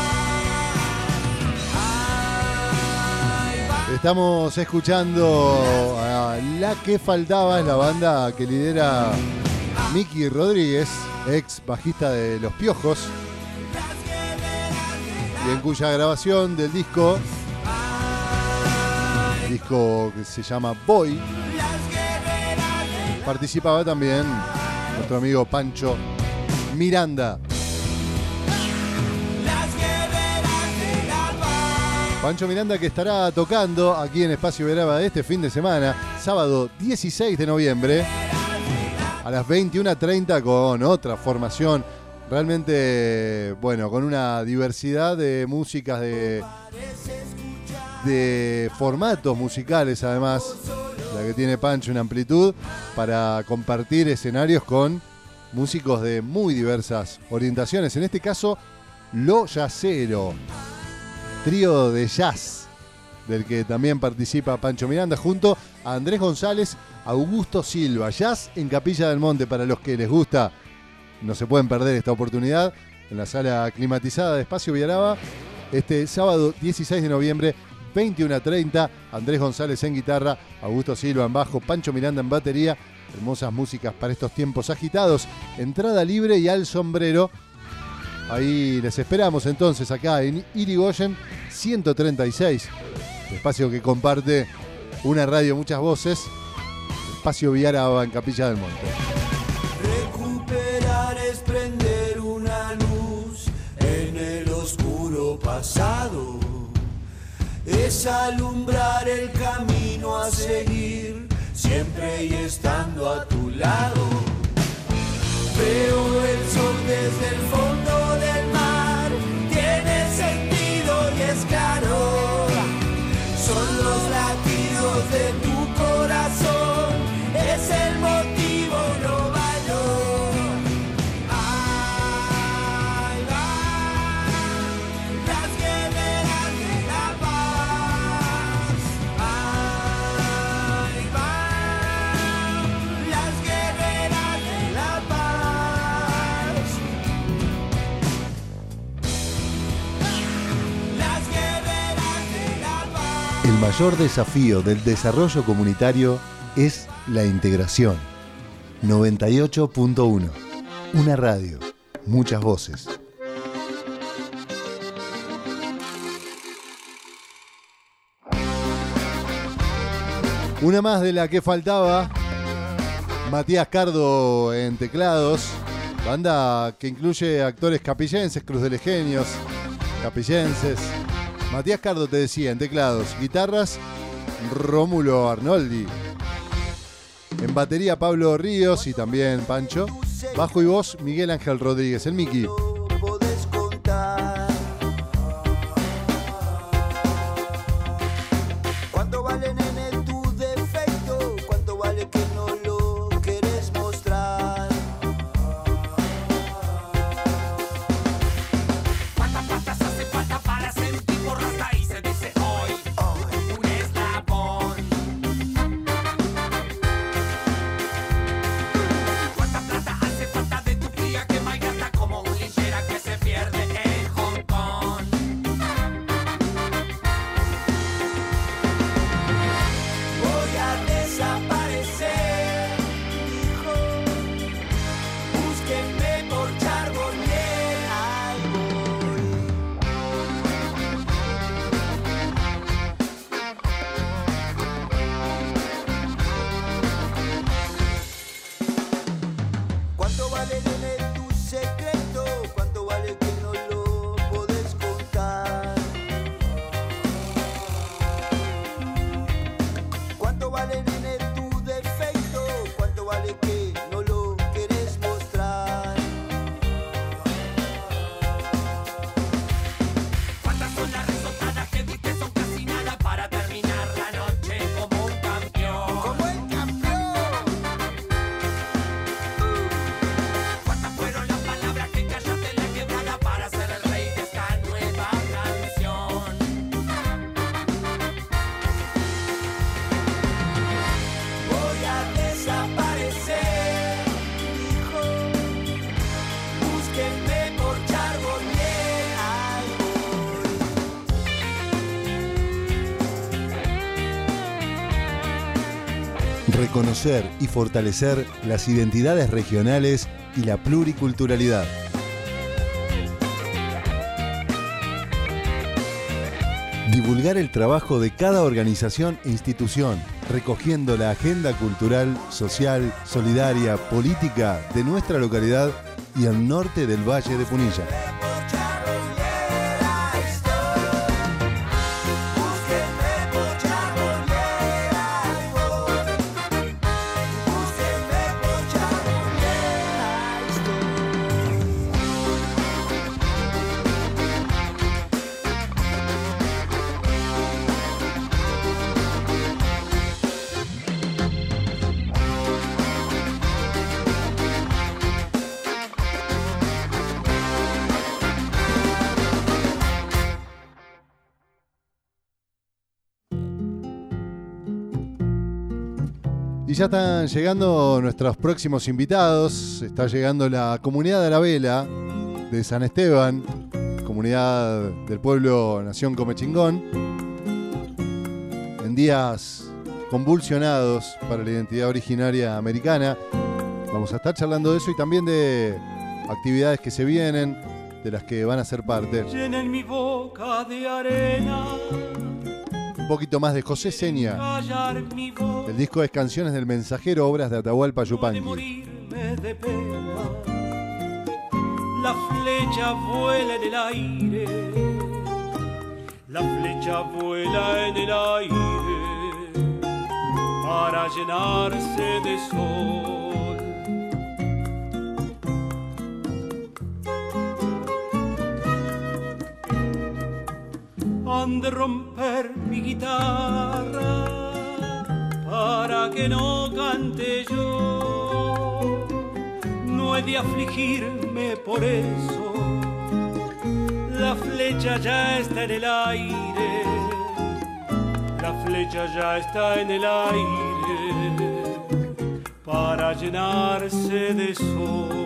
paz. Estamos escuchando a La Que Faltaba, es la banda que lidera Miki Rodríguez, ex bajista de Los Piojos, y en cuya grabación del disco, disco que se llama Boy, participaba también nuestro amigo Pancho Miranda. Pancho Miranda, que estará tocando aquí en Espacio Veraba este fin de semana, sábado dieciséis de noviembre, a las veintiuna treinta, con otra formación realmente, bueno, con una diversidad de músicas, de, de formatos musicales además, la que tiene Pancho, una amplitud para compartir escenarios con músicos de muy diversas orientaciones, en este caso Lo Yacero, trío de jazz del que también participa Pancho Miranda junto a Andrés González, Augusto Silva. Jazz en Capilla del Monte, para los que les gusta, no se pueden perder esta oportunidad en la sala climatizada de Espacio Villaraba este sábado dieciséis de noviembre, veintiuna treinta. Andrés González en guitarra, Augusto Silva en bajo, Pancho Miranda en batería. Hermosas músicas para estos tiempos agitados. Entrada libre y al sombrero. Ahí les esperamos entonces acá en Irigoyen ciento treinta y seis, espacio que comparte una radio, muchas voces, Espacio Villaraba en Capilla del Monte. Recuperar es prender una luz en el oscuro pasado, es alumbrar el camino a seguir, siempre y estando a tu lado. Veo el sol desde el fondo del mar, tiene sentido y es claro. Son los latidos de tu corazón, es el motivo, no bailo. Ahí van las guerreras de la paz. Ahí van las guerreras de la paz. Las guerreras de la paz. El mayor desafío del desarrollo comunitario es la integración. noventa y ocho punto uno. Una radio, muchas voces. Una más de La Que Faltaba. Matías Cardo en teclados. Banda que incluye actores capillenses, Cruz de Legenios, capillenses. Matías Cardo, te decía, en teclados. Guitarras, Rómulo Arnoldi. En batería, Pablo Ríos y también Pancho. Bajo y voz, Miguel Ángel Rodríguez, el Miki. Podés contar cuánto vale, nene, tu defecto, cuánto vale que no lo querés mostrar. ¿Cuántas patas hace falta para ser un tipo rata? Y se dice hoy, un eslabón. ¿Cuánta plata hace falta de tu fría que malgasta como un linchera? reconocer y fortalecer las identidades regionales y la pluriculturalidad. Divulgar el trabajo de cada organización e institución, recogiendo la agenda cultural, social, solidaria, política de nuestra localidad y el norte del Valle de Punilla. Y ya están llegando nuestros próximos invitados. Está llegando la comunidad de Arabela de San Esteban, comunidad del pueblo Nación Comechingón, en días convulsionados para la identidad originaria americana. Vamos a estar charlando de eso y también de actividades que se vienen, de las que van a ser parte. Llenen mi boca de arena. Un poquito más de José Seña. El disco es Canciones del Mensajero, obras de Atahualpa Yupanqui. La flecha vuela en el aire, la flecha vuela en el aire para llenarse de sol. Han de romper mi guitarra para que no cante yo. No he de afligirme por eso, la flecha ya está en el aire, la flecha ya está en el aire para llenarse de sol.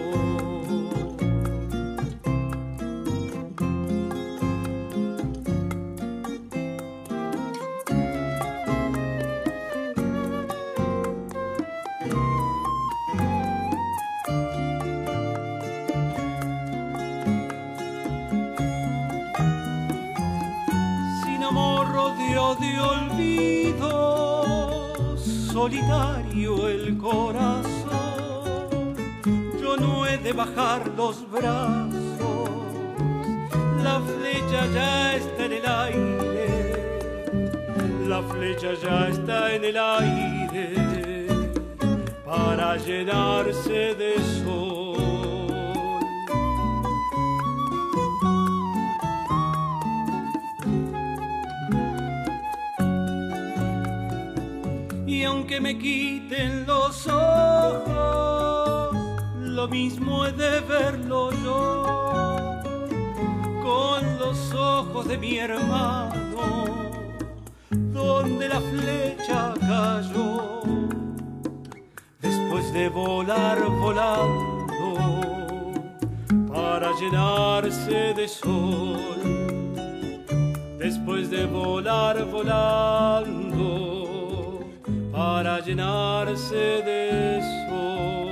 De olvido, solitario el corazón, yo no he de bajar los brazos, la flecha ya está en el aire, la flecha ya está en el aire para llenarse de sol. Y aunque me quiten los ojos, lo mismo he de verlo yo, con los ojos de mi hermano, donde la flecha cayó, después de volar volando, para llenarse de sol, después de volar volando, para llenarse de sol.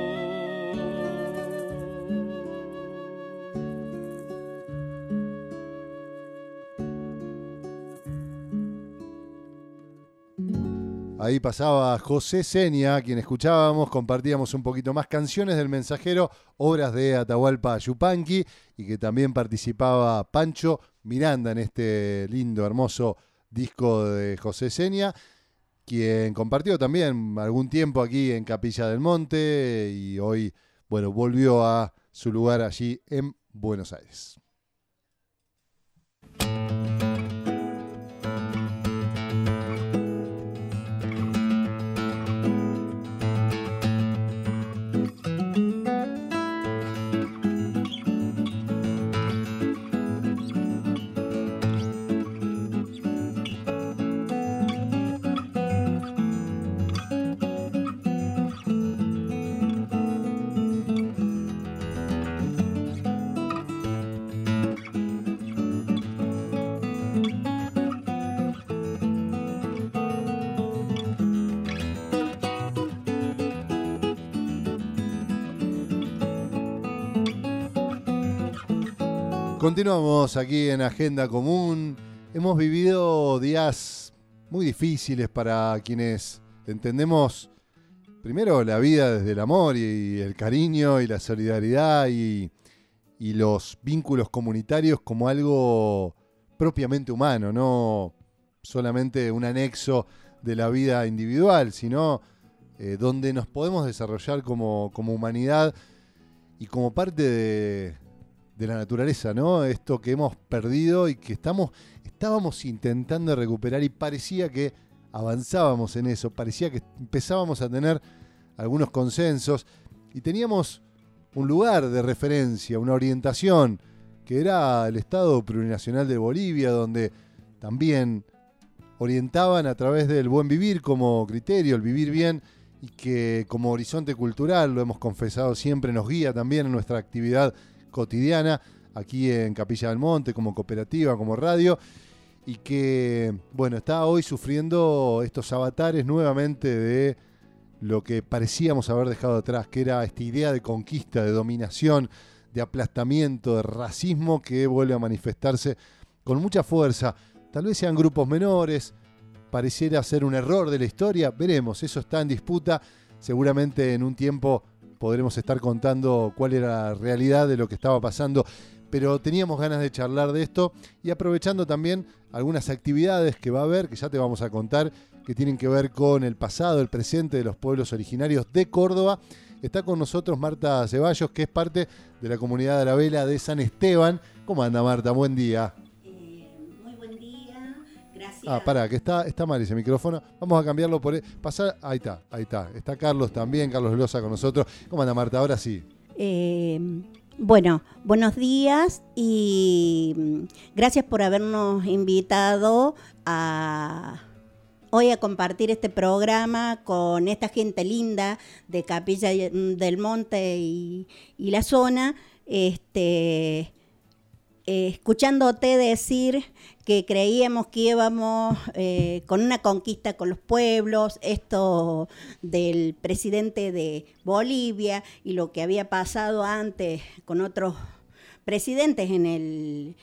Ahí pasaba José Seña, a quien escuchábamos, compartíamos un poquito más Canciones del Mensajero, obras de Atahualpa Yupanqui, y que también participaba Pancho Miranda en este lindo, hermoso disco de José Seña, quien compartió también algún tiempo aquí en Capilla del Monte y hoy, bueno, volvió a su lugar allí en Buenos Aires. Continuamos aquí en Agenda Común. Hemos vivido días muy difíciles para quienes entendemos primero la vida desde el amor y el cariño y la solidaridad y, y los vínculos comunitarios como algo propiamente humano, no solamente un anexo de la vida individual, sino eh, donde nos podemos desarrollar como, como humanidad y como parte de, de la naturaleza, ¿no? Esto que hemos perdido y que estamos, estábamos intentando recuperar y parecía que avanzábamos en eso, parecía que empezábamos a tener algunos consensos y teníamos un lugar de referencia, una orientación, que era el Estado Plurinacional de Bolivia, donde también orientaban a través del buen vivir como criterio, el vivir bien, y que como horizonte cultural, lo hemos confesado siempre, nos guía también en nuestra actividad cotidiana, aquí en Capilla del Monte, como cooperativa, como radio, y que, bueno, está hoy sufriendo estos avatares nuevamente de lo que parecíamos haber dejado atrás, que era esta idea de conquista, de dominación, de aplastamiento, de racismo que vuelve a manifestarse con mucha fuerza. Tal vez sean grupos menores, pareciera ser un error de la historia, veremos, eso está en disputa, seguramente en un tiempo podremos estar contando cuál era la realidad de lo que estaba pasando, pero teníamos ganas de charlar de esto y aprovechando también algunas actividades que va a haber, que ya te vamos a contar, que tienen que ver con el pasado, el presente de los pueblos originarios de Córdoba. Está con nosotros Marta Ceballos, que es parte de la comunidad de la Vela de San Esteban. ¿Cómo anda, Marta? Buen día. Ah, pará, que está, está mal ese micrófono. Vamos a cambiarlo por... E- pasar, ahí está, ahí está. Está Carlos también, Carlos Loza con nosotros. ¿Cómo anda, Marta? Ahora sí. Eh, bueno, buenos días y gracias por habernos invitado a hoy a compartir este programa con esta gente linda de Capilla del Monte y, y la zona. Este... Eh, escuchándote decir que creíamos que íbamos eh, con una conquista con los pueblos, esto del presidente de Bolivia y lo que había pasado antes con otros presidentes en el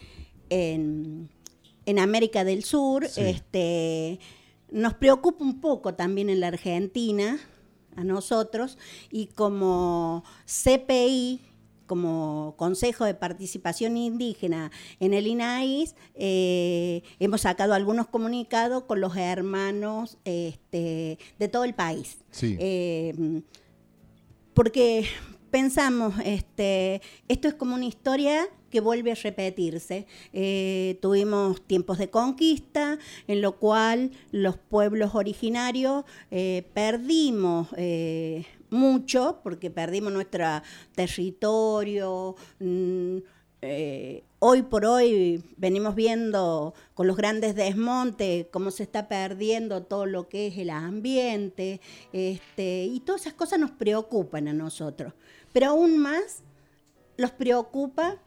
en, en América del Sur, sí. este, nos preocupa un poco también en la Argentina, a nosotros, y como C P I, como Consejo de Participación Indígena en el INAIS, eh, hemos sacado algunos comunicados con los hermanos este, de todo el país. Sí. Eh, porque pensamos, este, esto es como una historia que vuelve a repetirse. Eh, tuvimos tiempos de conquista, en lo cual los pueblos originarios eh, perdimos eh, mucho, porque perdimos nuestro territorio. Mm, eh, hoy por hoy venimos viendo con los grandes desmontes cómo se está perdiendo todo lo que es el ambiente, este, y todas esas cosas nos preocupan a nosotros. Pero aún más nos preocupa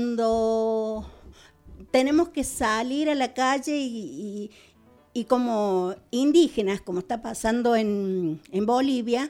cuando tenemos que salir a la calle y, y, y como indígenas, como está pasando en, en Bolivia,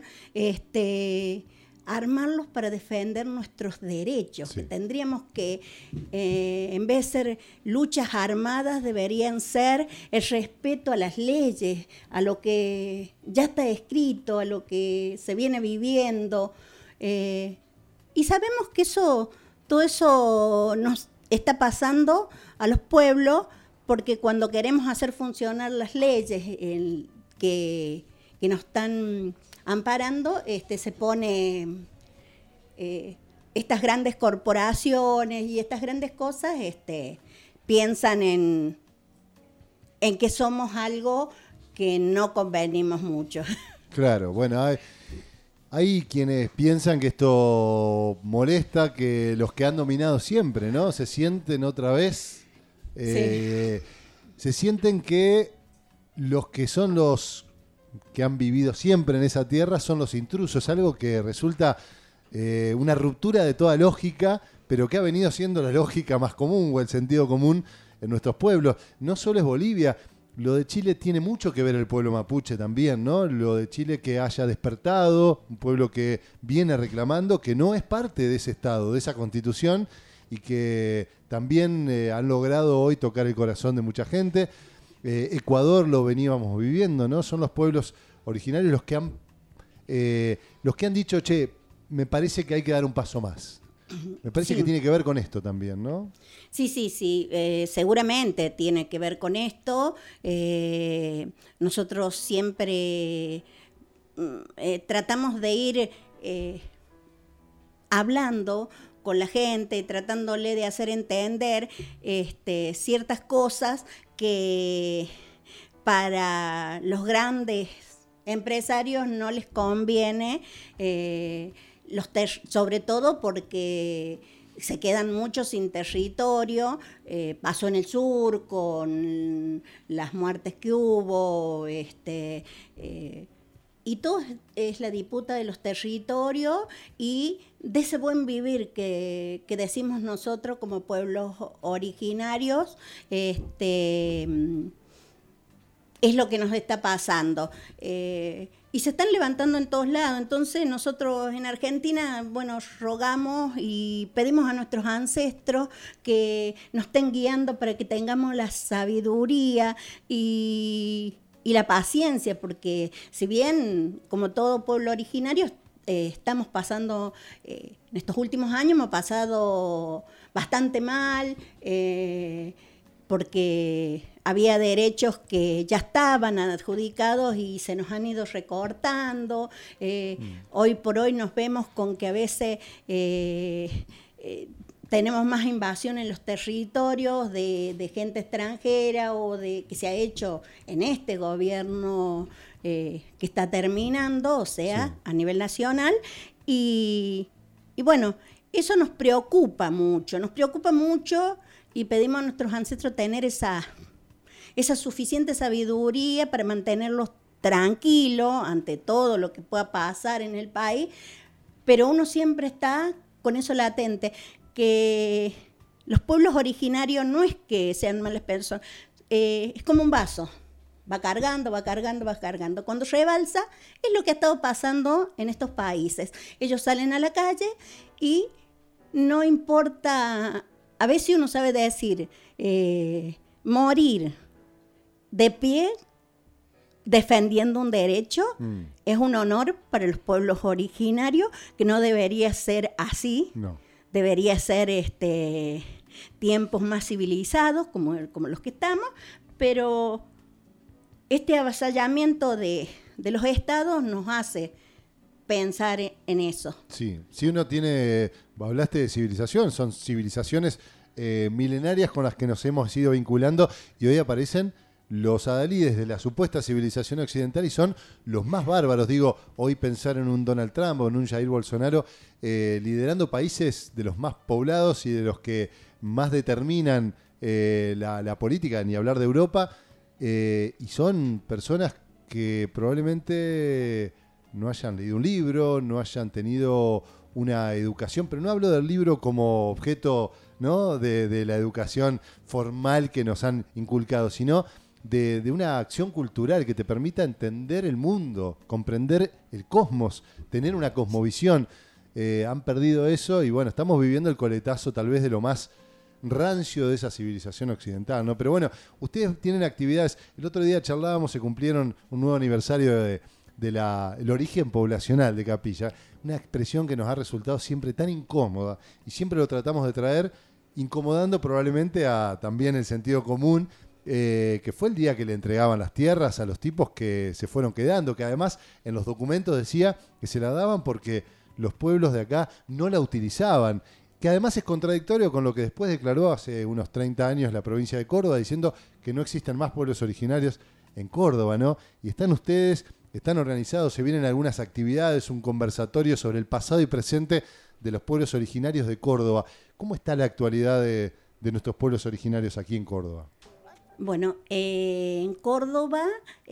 este, armarlos para defender nuestros derechos. Sí. Que tendríamos que, eh, en vez de ser luchas armadas, deberían ser el respeto a las leyes, a lo que ya está escrito, a lo que se viene viviendo. Eh, y sabemos que eso... Todo eso nos está pasando a los pueblos porque cuando queremos hacer funcionar las leyes el, que, que nos están amparando, este, se pone eh, estas grandes corporaciones y estas grandes cosas este, piensan en, en que somos algo que no convenimos mucho. Claro, bueno, hay... Hay quienes piensan que esto molesta, que los que han dominado siempre, ¿no? Se sienten otra vez, eh, sí. se sienten que los que son los que han vivido siempre en esa tierra son los intrusos, algo que resulta eh, una ruptura de toda lógica, pero que ha venido siendo la lógica más común o el sentido común en nuestros pueblos. No solo es Bolivia. Lo de Chile tiene mucho que ver el pueblo mapuche también, ¿no? Lo de Chile que haya despertado, un pueblo que viene reclamando, que no es parte de ese Estado, de esa Constitución, y que también eh, han logrado hoy tocar el corazón de mucha gente. Eh, Ecuador lo veníamos viviendo, ¿no? Son los pueblos originarios los que han, eh, los que han dicho, che, me parece que hay que dar un paso más. Me parece Sí. que tiene que ver con esto también, ¿no? Sí, sí, sí, eh, seguramente tiene que ver con esto. Eh, nosotros siempre mm, eh, tratamos de ir eh, hablando con la gente, tratándole de hacer entender este, ciertas cosas que para los grandes empresarios no les conviene, eh, los ter- sobre todo porque se quedan muchos sin territorio. Eh, pasó en el sur con las muertes que hubo, este, eh, y todo es, es la disputa de los territorios y de ese buen vivir que, que decimos nosotros como pueblos originarios. Este, es lo que nos está pasando. Eh, y se están levantando en todos lados. Entonces nosotros en Argentina, bueno, rogamos y pedimos a nuestros ancestros que nos estén guiando para que tengamos la sabiduría y, y la paciencia, porque si bien, como todo pueblo originario, eh, estamos pasando, eh, en estos últimos años hemos pasado bastante mal, eh, porque había derechos que ya estaban adjudicados y se nos han ido recortando. Eh, mm. Hoy por hoy nos vemos con que a veces eh, eh, tenemos más invasión en los territorios de, de gente extranjera o de que se ha hecho en este gobierno eh, que está terminando, o sea, sí. a nivel nacional. Y, y bueno, eso nos preocupa mucho, nos preocupa mucho y pedimos a nuestros ancestros tener esa... esa suficiente sabiduría para mantenerlos tranquilos ante todo lo que pueda pasar en el país, pero uno siempre está con eso latente, que los pueblos originarios no es que sean malas personas, eh, es como un vaso, va cargando, va cargando, va cargando. Cuando rebalsa es lo que ha estado pasando en estos países. Ellos salen a la calle y no importa, a veces uno sabe decir, eh, morir de pie, defendiendo un derecho, mm. es un honor para los pueblos originarios, que no debería ser así, no. debería ser este, tiempos más civilizados, como, como los que estamos, pero este avasallamiento de, de los estados nos hace pensar en eso. Sí, si uno tiene, hablaste de civilización, son civilizaciones eh, milenarias con las que nos hemos ido vinculando y hoy aparecen los adalides de la supuesta civilización occidental y son los más bárbaros. Digo, hoy pensar en un Donald Trump o en un Jair Bolsonaro eh, liderando países de los más poblados y de los que más determinan eh, la, la política, ni hablar de Europa, eh, y son personas que probablemente no hayan leído un libro, no hayan tenido una educación, pero no hablo del libro como objeto, ¿no?, de, de la educación formal que nos han inculcado, sino De, de una acción cultural que te permita entender el mundo, comprender el cosmos, tener una cosmovisión. Eh, han perdido eso y bueno, estamos viviendo el coletazo tal vez de lo más rancio de esa civilización occidental, ¿no? Pero bueno, ustedes tienen actividades. El otro día charlábamos, se cumplieron un nuevo aniversario de, de la, el origen poblacional de Capilla, una expresión que nos ha resultado siempre tan incómoda y siempre lo tratamos de traer, incomodando probablemente a también el sentido común. Eh, que fue el día que le entregaban las tierras a los tipos que se fueron quedando, que además en los documentos decía que se la daban porque los pueblos de acá no la utilizaban, que además es contradictorio con lo que después declaró hace unos treinta años la provincia de Córdoba, diciendo que no existen más pueblos originarios en Córdoba, ¿no? Y están ustedes, están organizados, se vienen algunas actividades, un conversatorio sobre el pasado y presente de los pueblos originarios de Córdoba. ¿Cómo está la actualidad de, de nuestros pueblos originarios aquí en Córdoba? Bueno, eh, en Córdoba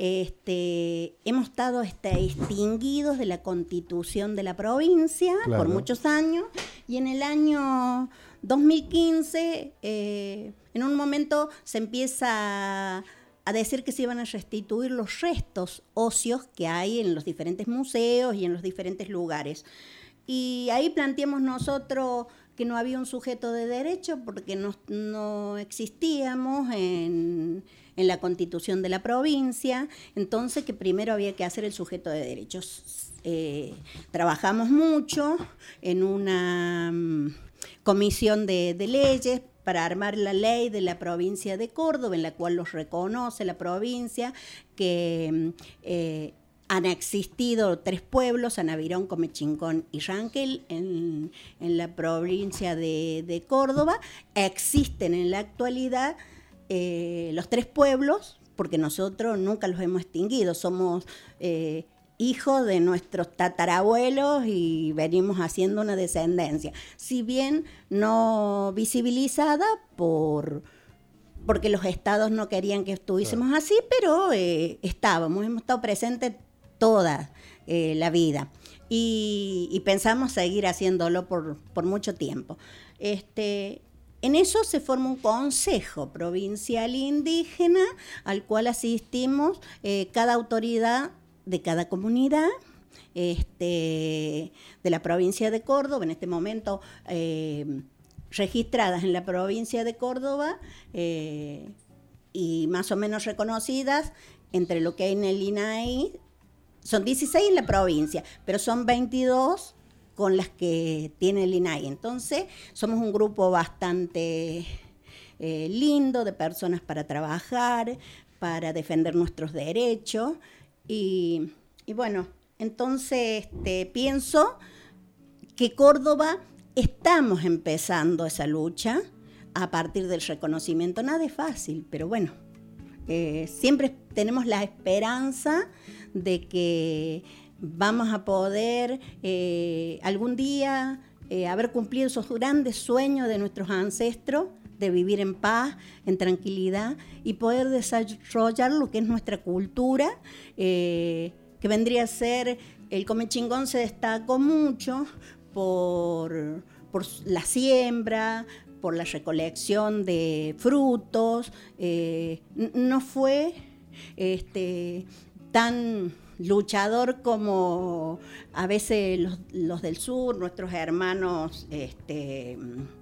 este, hemos estado este, extinguidos de la Constitución de la provincia, claro, por muchos años, y en el año dos mil quince, eh, en un momento se empieza a decir que se iban a restituir los restos óseos que hay en los diferentes museos y en los diferentes lugares. Y ahí planteamos nosotros que no había un sujeto de derecho porque no, no existíamos en, en la Constitución de la provincia, entonces que primero había que hacer el sujeto de derechos. Eh, trabajamos mucho en una um, comisión de, de leyes para armar la ley de la provincia de Córdoba, en la cual los reconoce la provincia, que eh, han existido tres pueblos, Anavirón, Comechingón y Ranquel, en, en la provincia de, de Córdoba. Existen en la actualidad eh, los tres pueblos, porque nosotros nunca los hemos extinguido, somos eh, hijos de nuestros tatarabuelos y venimos haciendo una descendencia, si bien no visibilizada por... porque los estados no querían que estuviésemos claro. así, pero eh, estábamos, hemos estado presentes toda eh, la vida y, y pensamos seguir haciéndolo por, por mucho tiempo. Este, en eso se forma un consejo provincial indígena al cual asistimos eh, cada autoridad de cada comunidad este, de la provincia de Córdoba, en este momento eh, registradas en la provincia de Córdoba eh, y más o menos reconocidas entre lo que hay en el I N A I. Son dieciséis en la provincia, pero son veintidós con las que tiene el I N A I. Entonces, somos un grupo bastante eh, lindo de personas para trabajar, para defender nuestros derechos. Y, y bueno, entonces este, pienso que Córdoba estamos empezando esa lucha a partir del reconocimiento. Nada es fácil, pero bueno, eh, siempre tenemos la esperanza de que vamos a poder eh, algún día eh, haber cumplido esos grandes sueños de nuestros ancestros, de vivir en paz, en tranquilidad y poder desarrollar lo que es nuestra cultura, eh, que vendría a ser, el Comechingón se destacó mucho por, por la siembra, por la recolección de frutos, eh, no fue este, tan luchador como a veces los, los del sur, nuestros hermanos este,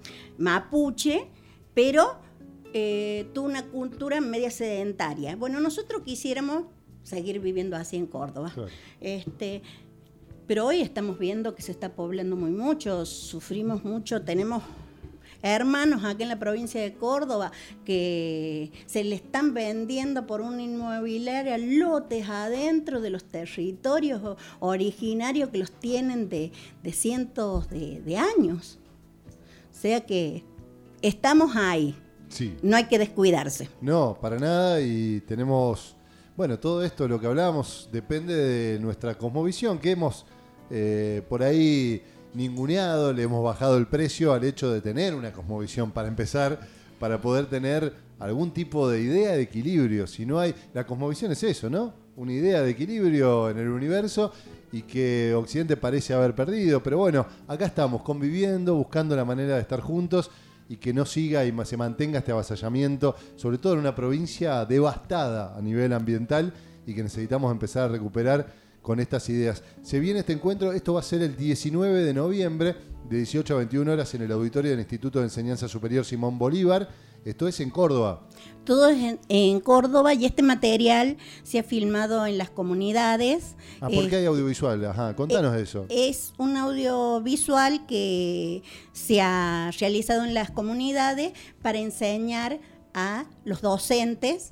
mapuche, pero eh, tuvo una cultura media sedentaria. Bueno, nosotros quisiéramos seguir viviendo así en Córdoba. Claro. Este, pero hoy estamos viendo que se está poblando muy mucho, sufrimos mucho, tenemos hermanos aquí en la provincia de Córdoba que se le están vendiendo por una inmobiliaria lotes adentro de los territorios originarios que los tienen de, de cientos de, de años. O sea que estamos ahí. Sí. No hay que descuidarse. No, para nada, y tenemos... Bueno, todo esto, lo que hablábamos, depende de nuestra cosmovisión, que hemos eh, por ahí ninguneado, le hemos bajado el precio al hecho de tener una cosmovisión para empezar, para poder tener algún tipo de idea de equilibrio. Si no hay... La cosmovisión es eso, ¿no? Una idea de equilibrio en el universo y que Occidente parece haber perdido. Pero bueno, acá estamos conviviendo, buscando la manera de estar juntos y que no siga y se mantenga este avasallamiento, sobre todo en una provincia devastada a nivel ambiental y que necesitamos empezar a recuperar con estas ideas. Se viene este encuentro, esto va a ser el diecinueve de noviembre, de dieciocho a veintiuna horas en el auditorio del Instituto de Enseñanza Superior Simón Bolívar. Esto es en Córdoba. Todo es en, en Córdoba y este material se ha filmado en las comunidades. Ah, ¿por qué eh, hay audiovisual? Ajá, contanos eh, eso. Es un audiovisual que se ha realizado en las comunidades para enseñar a los docentes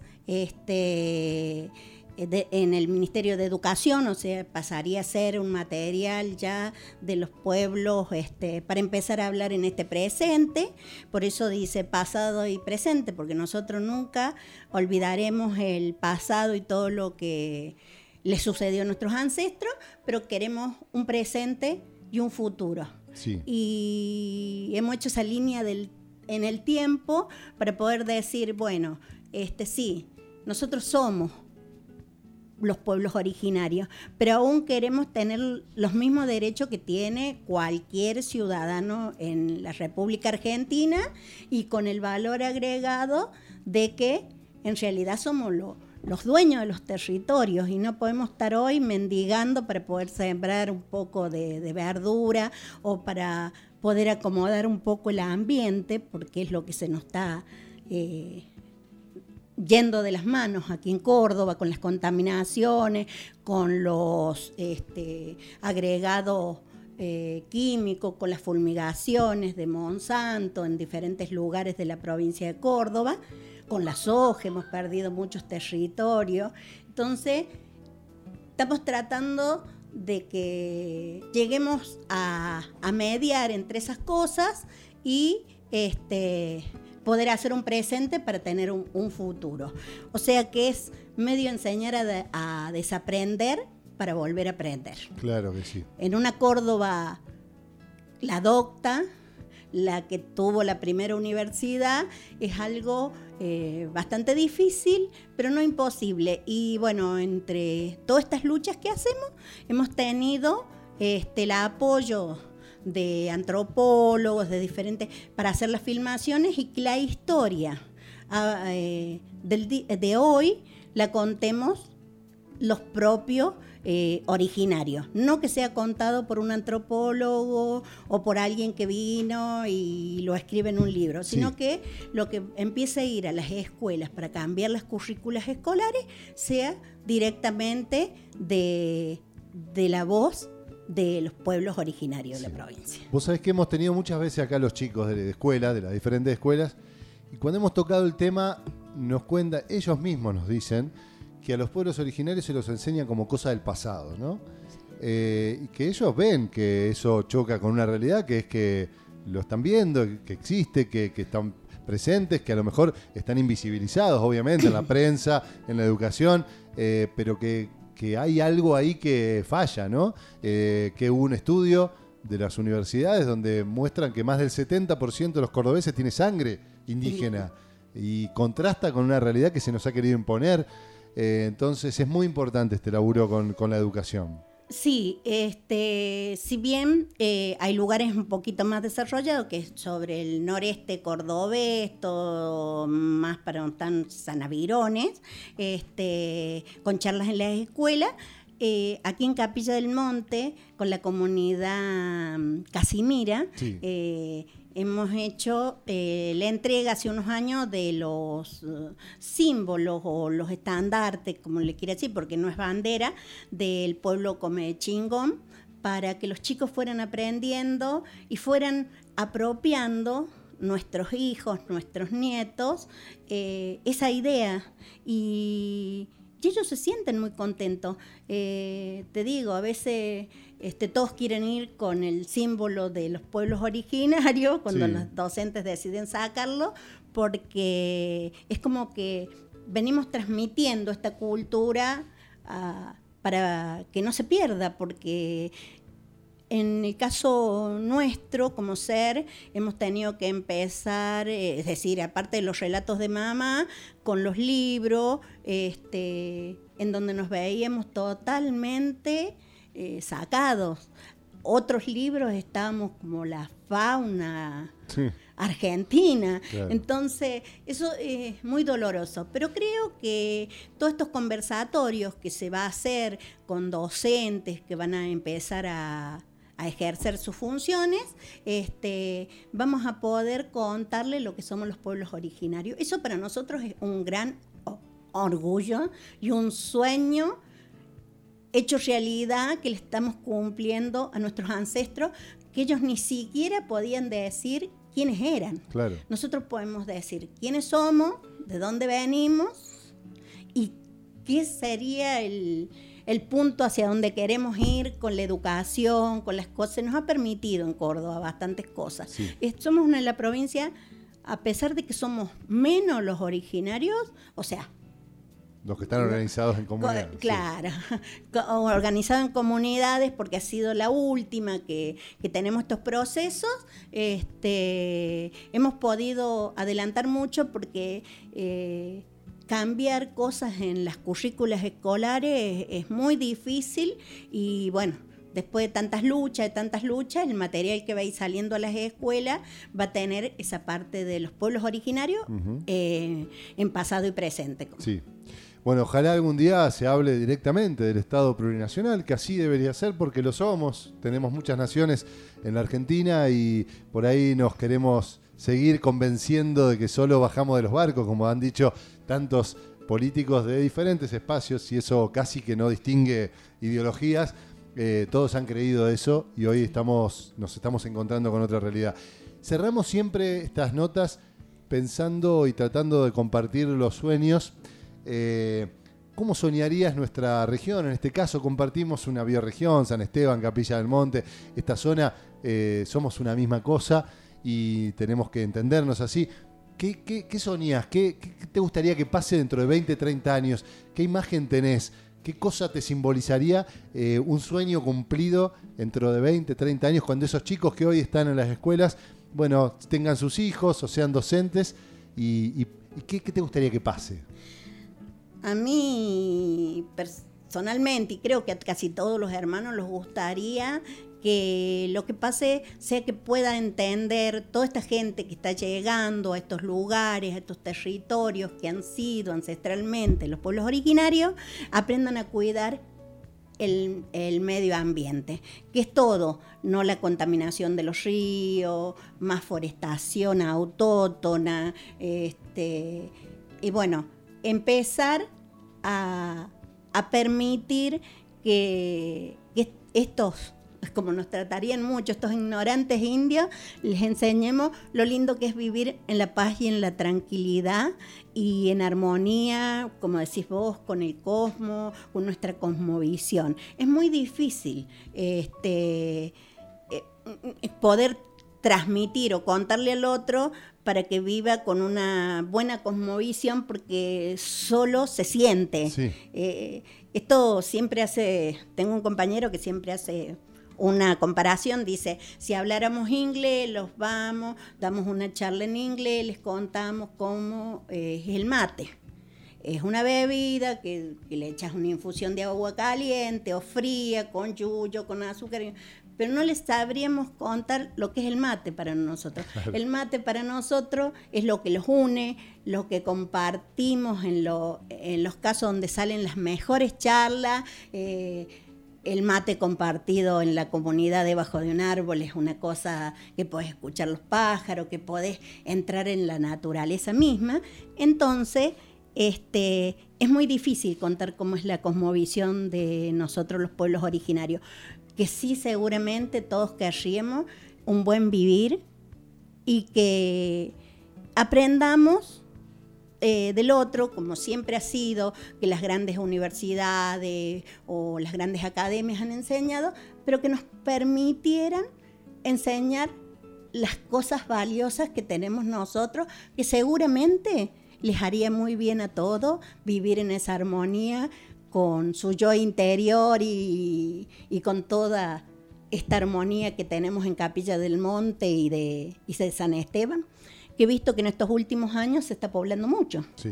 este, de, en el Ministerio de Educación, o sea, pasaría a ser un material ya de los pueblos este, para empezar a hablar en este presente. Por eso dice pasado y presente, porque nosotros nunca olvidaremos el pasado y todo lo que les sucedió a nuestros ancestros, pero queremos un presente y un futuro. Sí. Y hemos hecho esa línea del, en el tiempo para poder decir, bueno, este sí, nosotros somos los pueblos originarios, pero aún queremos tener los mismos derechos que tiene cualquier ciudadano en la República Argentina y con el valor agregado de que en realidad somos lo, los dueños de los territorios y no podemos estar hoy mendigando para poder sembrar un poco de, de verdura o para poder acomodar un poco el ambiente, porque es lo que se nos está eh, yendo de las manos aquí en Córdoba con las contaminaciones, con los este, agregados eh, químicos, con las fumigaciones de Monsanto en diferentes lugares de la provincia de Córdoba. Con la soja hemos perdido muchos territorios. Entonces, estamos tratando de que lleguemos a, a mediar entre esas cosas y este, poder hacer un presente para tener un, un futuro. O sea que es medio enseñar a, de, a desaprender para volver a aprender. Claro que sí. En una Córdoba, la docta, la que tuvo la primera universidad, es algo eh, bastante difícil, pero no imposible. Y bueno, entre todas estas luchas que hacemos, hemos tenido este, el apoyo de antropólogos, de diferentes, para hacer las filmaciones y que la historia a, eh, del, de hoy la contemos los propios Eh, originarios, no que sea contado por un antropólogo o por alguien que vino y lo escribe en un libro, sí. Sino que lo que empiece a ir a las escuelas para cambiar las currículas escolares sea directamente de, de la voz de los pueblos originarios sí. de la provincia. Vos sabés que hemos tenido muchas veces acá los chicos de, de escuelas, de las diferentes escuelas, y cuando hemos tocado el tema nos cuentan, ellos mismos nos dicen que a los pueblos originarios se los enseña como cosa del pasado, ¿no? Eh, y que ellos ven que eso choca con una realidad, que es que lo están viendo, que existe, que, que están presentes, que a lo mejor están invisibilizados, obviamente, en la prensa, en la educación, eh, pero que, que hay algo ahí que falla, ¿no? Eh, que hubo un estudio de las universidades donde muestran que más del setenta por ciento de los cordobeses tiene sangre indígena y contrasta con una realidad que se nos ha querido imponer. Eh, entonces es muy importante este laburo con, con la educación. Sí, este, si bien eh, hay lugares un poquito más desarrollados, que es sobre el noreste cordobés, todo más para donde están Sanavirones, este, con charlas en las escuelas. Eh, aquí en Capilla del Monte, con la comunidad Casimira, sí. eh, hemos hecho eh, la entrega hace unos años de los uh, símbolos o los estandartes, como le quiera decir, porque no es bandera, del pueblo Comechingón, para que los chicos fueran aprendiendo y fueran apropiando nuestros hijos, nuestros nietos, eh, esa idea. Y... Y ellos se sienten muy contentos. Eh, te digo, a veces este, todos quieren ir con el símbolo de los pueblos originarios cuando sí. los docentes deciden sacarlo, porque es como que venimos transmitiendo esta cultura uh, para que no se pierda, porque en el caso nuestro, como ser, hemos tenido que empezar, es decir, aparte de los relatos de mamá, con los libros, este, en donde nos veíamos totalmente eh, sacados. Otros libros estábamos como la fauna sí. argentina. Claro. Entonces, eso es muy doloroso. Pero creo que todos estos conversatorios que se va a hacer con docentes que van a empezar a... a ejercer sus funciones, este, vamos a poder contarle lo que somos los pueblos originarios. Eso para nosotros es un gran orgullo y un sueño hecho realidad que le estamos cumpliendo a nuestros ancestros, que ellos ni siquiera podían decir quiénes eran. Claro. Nosotros podemos decir quiénes somos, de dónde venimos y qué sería el... el punto hacia donde queremos ir con la educación, con las cosas. Nos ha permitido en Córdoba bastantes cosas. Sí. Somos una de la provincia, a pesar de que somos menos los originarios, o sea... Los que están organizados en comunidades. Co- claro, sí. organizados en comunidades porque ha sido la última que, que tenemos estos procesos. Este, hemos podido adelantar mucho porque... Eh, cambiar cosas en las currículas escolares es, es muy difícil y bueno, después de tantas luchas, de tantas luchas, el material que va a ir saliendo a las escuelas va a tener esa parte de los pueblos originarios uh-huh. eh, en pasado y presente. Sí. Bueno, ojalá algún día se hable directamente del Estado plurinacional, que así debería ser porque lo somos. Tenemos muchas naciones en la Argentina y por ahí nos queremos seguir convenciendo de que solo bajamos de los barcos, como han dicho tantos políticos de diferentes espacios, y eso casi que no distingue ideologías. Eh, todos han creído eso y hoy estamos, nos estamos encontrando con otra realidad. Cerramos siempre estas notas pensando y tratando de compartir los sueños. Eh, ¿Cómo soñarías nuestra región? En este caso compartimos una bioregión, San Esteban, Capilla del Monte, esta zona, eh, somos una misma cosa y tenemos que entendernos así. ¿Qué, qué, qué soñás? ¿Qué, ¿Qué te gustaría que pase dentro de veinte, treinta años? ¿Qué imagen tenés? ¿Qué cosa te simbolizaría eh, un sueño cumplido dentro de veinte, treinta años cuando esos chicos que hoy están en las escuelas, bueno, tengan sus hijos o sean docentes? ¿Y, y, y qué, qué te gustaría que pase? A mí personalmente, y creo que a casi todos los hermanos les gustaría que lo que pase sea que pueda entender toda esta gente que está llegando a estos lugares, a estos territorios que han sido ancestralmente los pueblos originarios, aprendan a cuidar el, el medio ambiente, que es todo, no la contaminación de los ríos, más forestación autóctona, este, y bueno, empezar a, a permitir que, que estos, como nos tratarían mucho, estos ignorantes indios, les enseñemos lo lindo que es vivir en la paz y en la tranquilidad y en armonía, como decís vos, con el cosmos, con nuestra cosmovisión. Es muy difícil este, eh, poder transmitir o contarle al otro para que viva con una buena cosmovisión, porque solo se siente. Sí. Eh, esto siempre hace, tengo un compañero que siempre hace una comparación, dice, si habláramos inglés, los vamos, damos una charla en inglés, les contamos cómo eh, es el mate. Es una bebida que, que le echas una infusión de agua caliente o fría, con yuyo, con azúcar, pero no les sabríamos contar lo que es el mate para nosotros. Claro. El mate para nosotros es lo que los une, lo que compartimos en, lo, en los casos donde salen las mejores charlas. Eh, el mate compartido en la comunidad debajo de un árbol es una cosa que podés escuchar los pájaros, que podés entrar en la naturaleza misma. Entonces, este, es muy difícil contar cómo es la cosmovisión de nosotros los pueblos originarios, que sí seguramente todos querríamos un buen vivir y que aprendamos eh, del otro, como siempre ha sido, que las grandes universidades o las grandes academias han enseñado, pero que nos permitieran enseñar las cosas valiosas que tenemos nosotros, que seguramente les haría muy bien a todos vivir en esa armonía con su yo interior y, y con toda esta armonía que tenemos en Capilla del Monte y de, y de San Esteban, que he visto que en estos últimos años se está poblando mucho. Sí.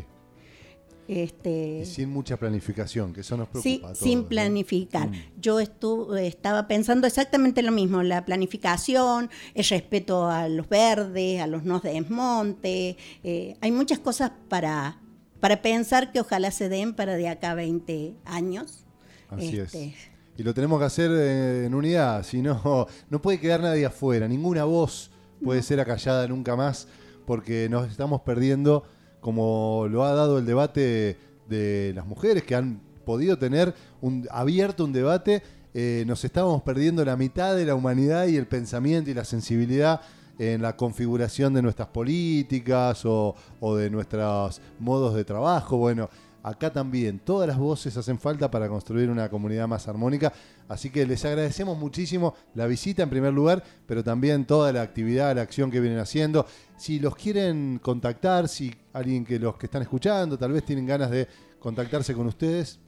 Este, y sin mucha planificación, que eso nos preocupa sí, a todos. Sin planificar. ¿No? Mm. Yo estuve, estaba pensando exactamente lo mismo, la planificación, el respeto a los verdes, a los no desmontes. Eh, hay muchas cosas para, para pensar que ojalá se den para de acá a veinte años. Así este, es. Y lo tenemos que hacer en unidad, si no, no puede quedar nadie afuera, ninguna voz puede no. ser acallada nunca más, porque nos estamos perdiendo, como lo ha dado el debate de las mujeres que han podido tener un, abierto un debate, eh, nos estamos perdiendo la mitad de la humanidad y el pensamiento y la sensibilidad en la configuración de nuestras políticas o, o de nuestros modos de trabajo. Bueno, acá también todas las voces hacen falta para construir una comunidad más armónica, así que les agradecemos muchísimo la visita en primer lugar, pero también toda la actividad, la acción que vienen haciendo. Si los quieren contactar, si alguien que los que están escuchando tal vez tienen ganas de contactarse con ustedes.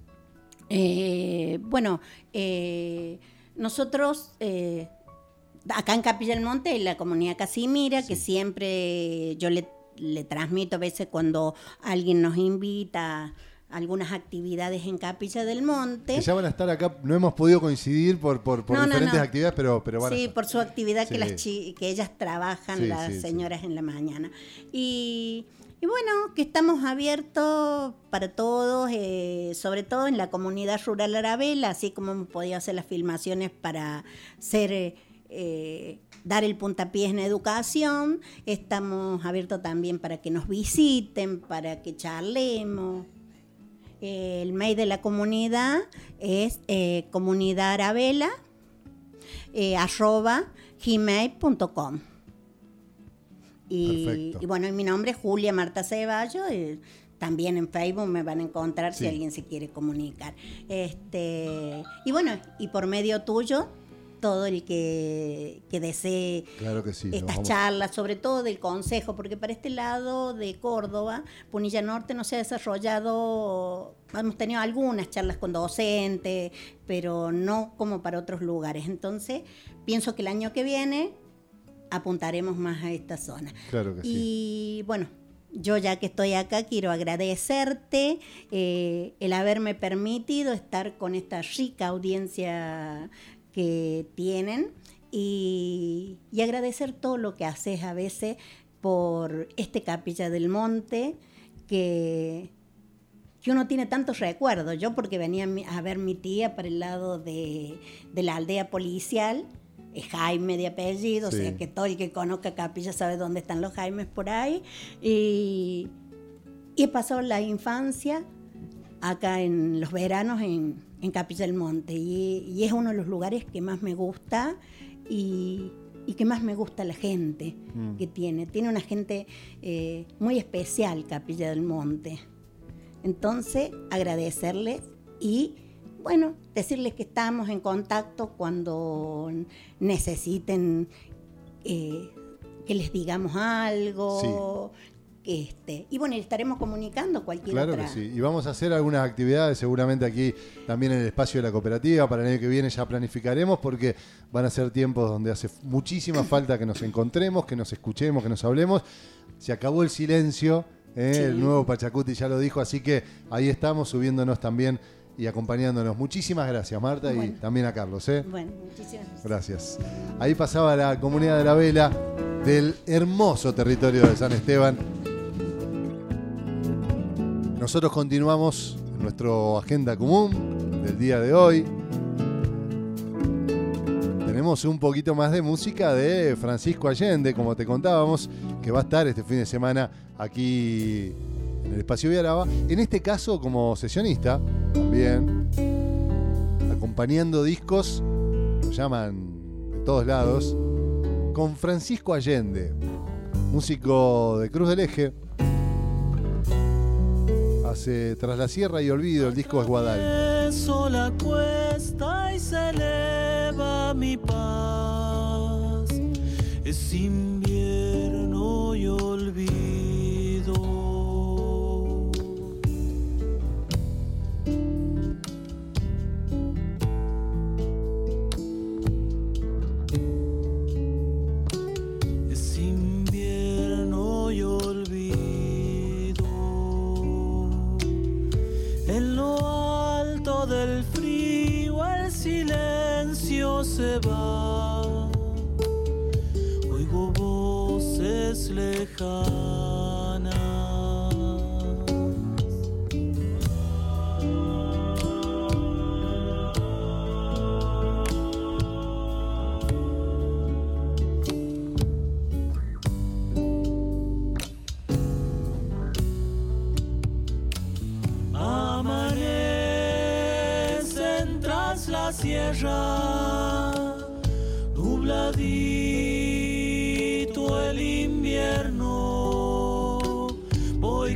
Eh, bueno, eh, nosotros eh, acá en Capilla del Monte, en la comunidad Casimira, sí. que siempre yo le, le transmito a veces cuando alguien nos invita algunas actividades en Capilla del Monte. Que ya van a estar acá, no hemos podido coincidir por, por, por No, no, diferentes no. actividades, pero, pero van a Sí, estar. por su actividad Sí. que, las chi- que ellas trabajan, Sí, las sí, señoras en la mañana. Y, y bueno, que estamos abiertos para todos, eh, sobre todo en la comunidad rural Arabela, así como hemos podido hacer las filmaciones para ser... eh, eh, dar el puntapié en educación. Estamos abiertos también para que nos visiten, para que charlemos. El mail de la comunidad es eh, comunidad arabela eh, arroba gmail punto com. Y, Perfecto. y bueno, y mi nombre es Julia Marta Ceballos. eh, también en Facebook me van a encontrar Sí. si alguien se quiere comunicar. Este, y bueno, y por medio tuyo, todo el que, que desee Claro que sí. nos estas vamos- charlas, sobre todo del Consejo, porque para este lado de Córdoba, Punilla Norte no se ha desarrollado, hemos tenido algunas charlas con docentes, pero no como para otros lugares. Entonces, pienso que el año que viene apuntaremos más a esta zona. Claro que sí. Y bueno, yo ya que estoy acá quiero agradecerte eh, el haberme permitido estar con esta rica audiencia que tienen y, y agradecer todo lo que haces a veces por este Capilla del Monte que, que uno tiene tantos recuerdos. Yo porque venía a mi- a ver mi tía para el lado de, de la aldea policial, es Jaime de apellido, Sí. o sea que todo el que conozca Capilla sabe dónde están los Jaimes por ahí. Y, y he pasado la infancia acá en los veranos en, en Capilla del Monte y, y es uno de los lugares que más me gusta y, y que más me gusta la gente Mm. que tiene. Tiene una gente eh, muy especial Capilla del Monte. Entonces, agradecerles y, bueno, decirles que estamos en contacto cuando necesiten eh, que les digamos algo. Este, y bueno, estaremos comunicando cualquier Claro otra. que sí. Y vamos a hacer algunas actividades seguramente aquí también en el espacio de la cooperativa. Para el año que viene ya planificaremos porque van a ser tiempos donde hace muchísima falta que nos encontremos, que nos escuchemos, que nos hablemos. Se acabó el silencio, ¿eh? Sí. El nuevo Pachacuti ya lo dijo, así que ahí estamos subiéndonos también y acompañándonos. Muchísimas gracias, Marta, Bueno. y también a Carlos. ¿eh? Bueno, muchísimas gracias. Gracias. Ahí pasaba la comunidad de la vela del hermoso territorio de San Esteban. Nosotros continuamos en nuestra agenda común del día de hoy. Tenemos un poquito más de música de Francisco Allende, como te contábamos, que va a estar este fin de semana aquí en el Espacio Viaraba. En este caso como sesionista, también, acompañando discos, lo llaman de todos lados, con Francisco Allende, músico de Cruz del Eje. Hace Tras la Sierra y Olvido, el disco es Guadal. Sola cuesta y se eleva mi paz. Es invierno y olvido. Es invierno y olvido. En lo alto del frío el silencio se va. Oigo voces lejanas. Amanecen tras la sierra, nubladito el invierno. Voy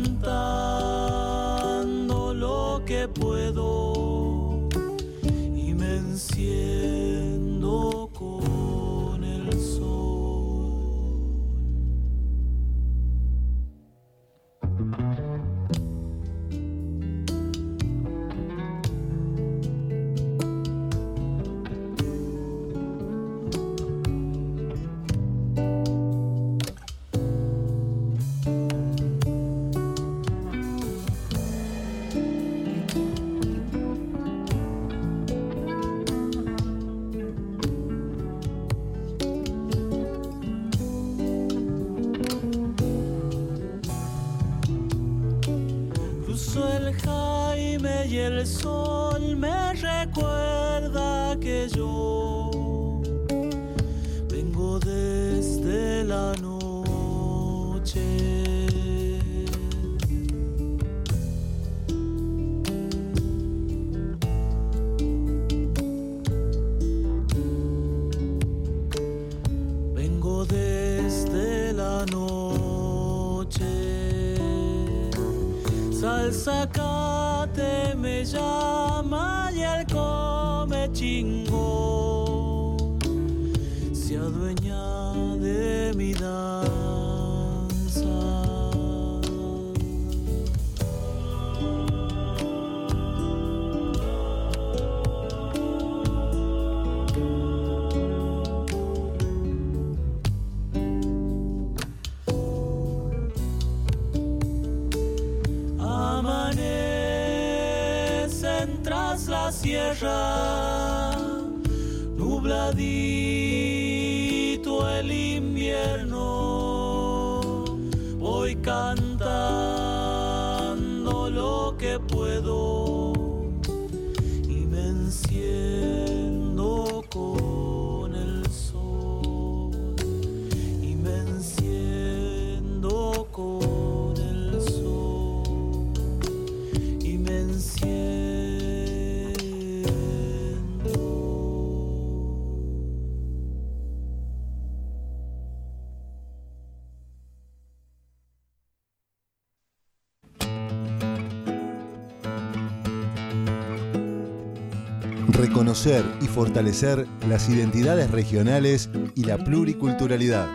cantando lo que puedo y me enciendo con el sol. el sol me recuerda que yo vengo desde la noche. Vengo desde la noche. Salzacate me llama y el come chingo se adueña de mi danza. Amanecen tras la sierra, nubladito el invierno, voy cantando lo que puedo y me enciendo con el sol, y me enciendo con el sol, y me enciendo. Reconocer y fortalecer las identidades regionales y la pluriculturalidad.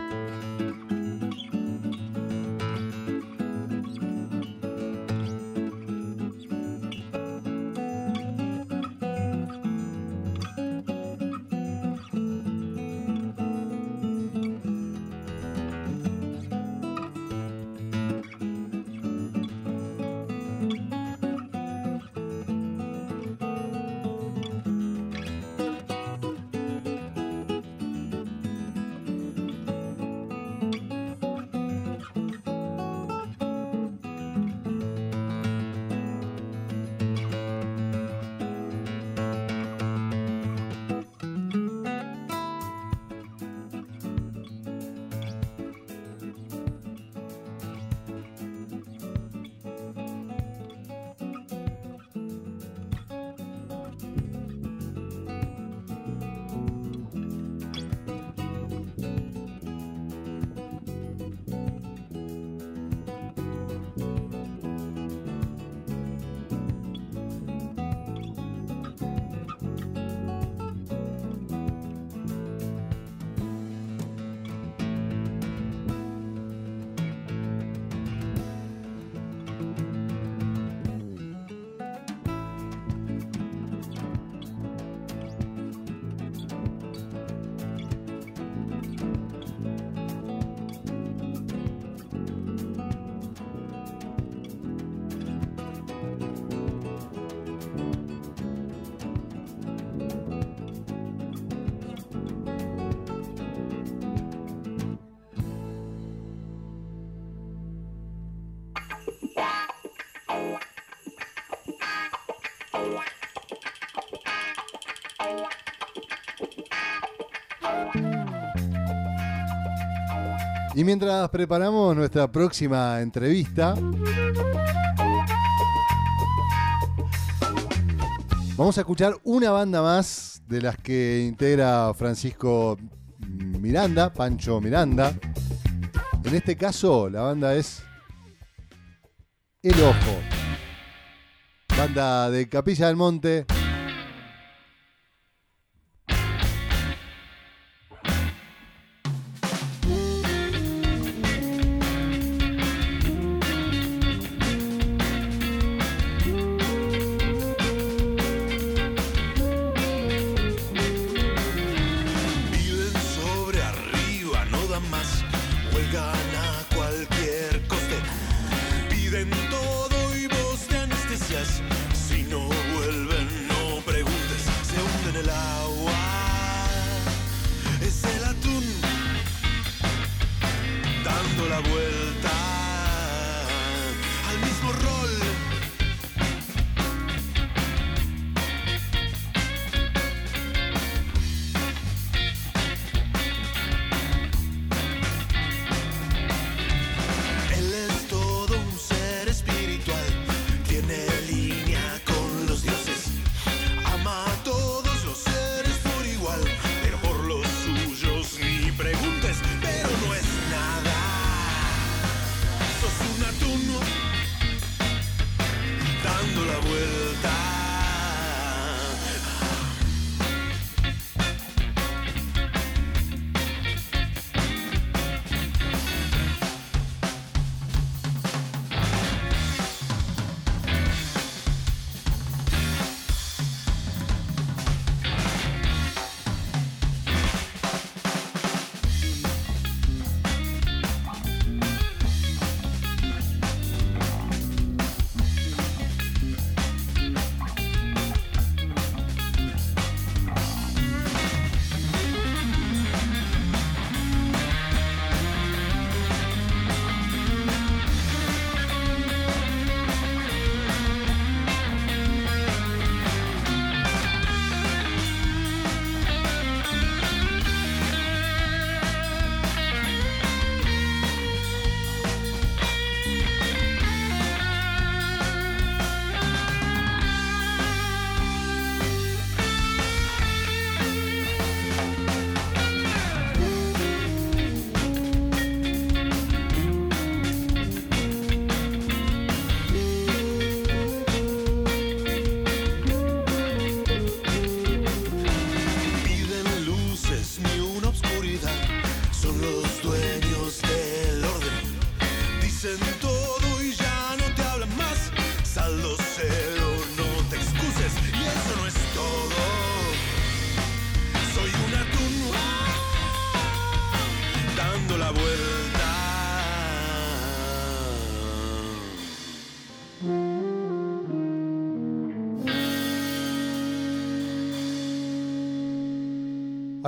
Y mientras preparamos nuestra próxima entrevista, vamos a escuchar una banda más de las que integra Francisco Miranda, Pancho Miranda. En este caso, la banda es El Ojo, banda de Capilla del Monte. Todo y voz de anestesias, si no vuelven, no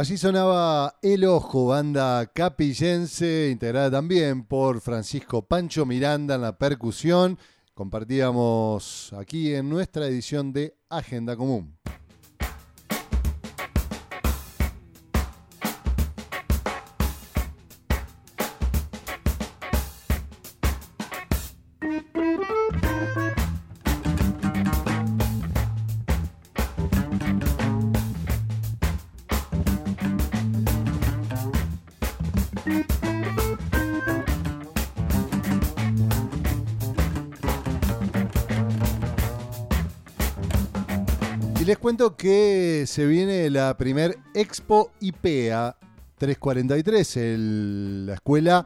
Allí sonaba El Ojo, banda capillense, integrada también por Francisco Pancho Miranda en la percusión. Compartíamos aquí en nuestra edición de Agenda Común. Y les cuento que se viene la primer Expo I P E A trescientos cuarenta y tres, el, la escuela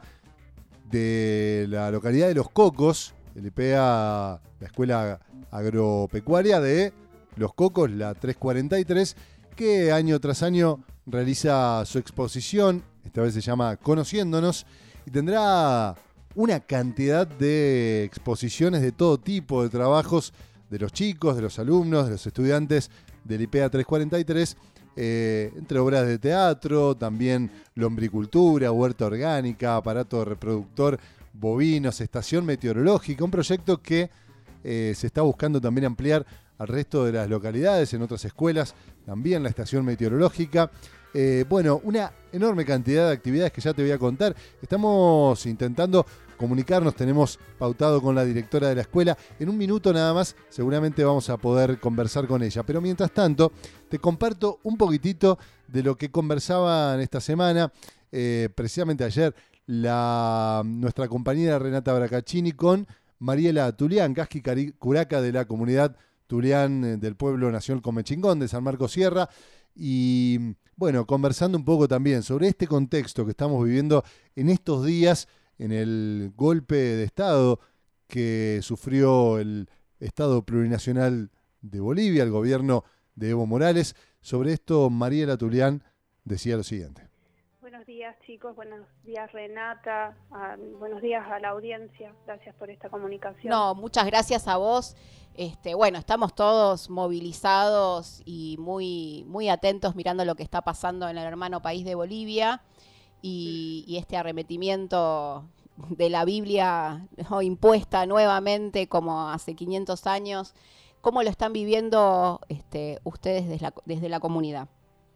de la localidad de Los Cocos, el I P E A, la escuela agropecuaria de Los Cocos, la trescientos cuarenta y tres, que año tras año realiza su exposición, esta vez se llama Conociéndonos, y tendrá una cantidad de exposiciones de todo tipo de trabajos de los chicos, de los alumnos, de los estudiantes del I P E A trescientos cuarenta y tres, eh, entre obras de teatro, también lombricultura, huerta orgánica, aparato reproductor, bovinos, estación meteorológica, un proyecto que eh, se está buscando también ampliar al resto de las localidades, en otras escuelas, también la estación meteorológica. Eh, bueno, una enorme cantidad de actividades que ya te voy a contar. Estamos intentando comunicarnos, tenemos pautado con la directora de la escuela. En un minuto nada más seguramente vamos a poder conversar con ella. Pero mientras tanto, te comparto un poquitito de lo que conversaban esta semana, eh, precisamente ayer, la, nuestra compañera Renata Bracaccini con Mariela Tulián, Casqui Curaca de la comunidad Tulián del pueblo Nación Comechingón de San Marcos Sierra. Y bueno, conversando un poco también sobre este contexto que estamos viviendo en estos días, en el golpe de Estado que sufrió el Estado Plurinacional de Bolivia, el gobierno de Evo Morales. Sobre esto, Mariela Tulián decía lo siguiente. Buenos días, chicos. Buenos días, Renata. Ah, buenos días a la audiencia. Gracias por esta comunicación. No, muchas gracias a vos. Este, bueno, estamos todos movilizados y muy, muy atentos mirando lo que está pasando en el hermano país de Bolivia. Y, y este arremetimiento de la Biblia, ¿no?, impuesta nuevamente como hace quinientos años. ¿Cómo lo están viviendo este, ustedes desde la, desde la comunidad?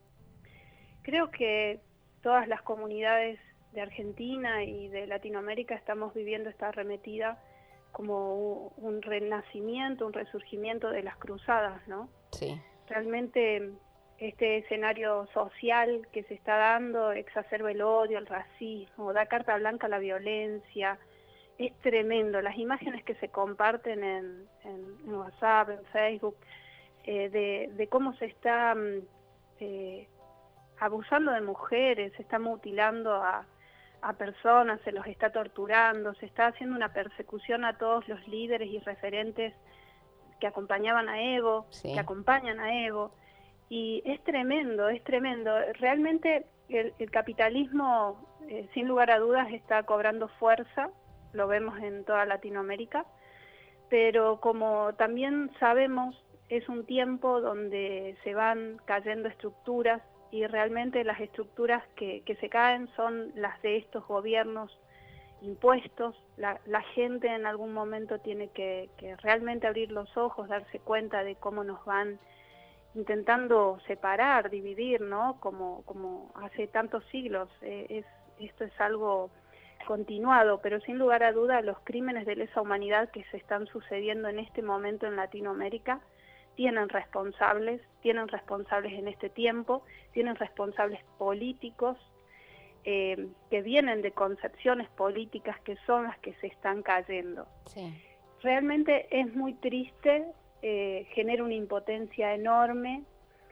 Creo que todas las comunidades de Argentina y de Latinoamérica estamos viviendo esta arremetida como un renacimiento, un resurgimiento de las cruzadas, ¿no? Sí. Realmente este escenario social que se está dando exacerba el odio, el racismo, da carta blanca a la violencia. Es tremendo. Las imágenes que se comparten en, en, en WhatsApp, en Facebook, eh, de, de cómo se está eh, abusando de mujeres, se está mutilando a, a personas, se los está torturando, se está haciendo una persecución a todos los líderes y referentes que acompañaban a Evo, sí. que acompañan a Evo. Y es tremendo, es tremendo. Realmente el, el capitalismo, eh, sin lugar a dudas, está cobrando fuerza, lo vemos en toda Latinoamérica, pero como también sabemos, es un tiempo donde se van cayendo estructuras y realmente las estructuras que, que se caen son las de estos gobiernos impuestos. La, la gente en algún momento tiene que, que realmente abrir los ojos, darse cuenta de cómo nos van intentando separar, dividir, ¿no? Como, como hace tantos siglos. Eh, es, esto es algo continuado, pero sin lugar a duda los crímenes de lesa humanidad que se están sucediendo en este momento en Latinoamérica tienen responsables, tienen responsables en este tiempo, tienen responsables políticos eh, que vienen de concepciones políticas que son las que se están cayendo. Sí. Realmente es muy triste. Eh, genera una impotencia enorme,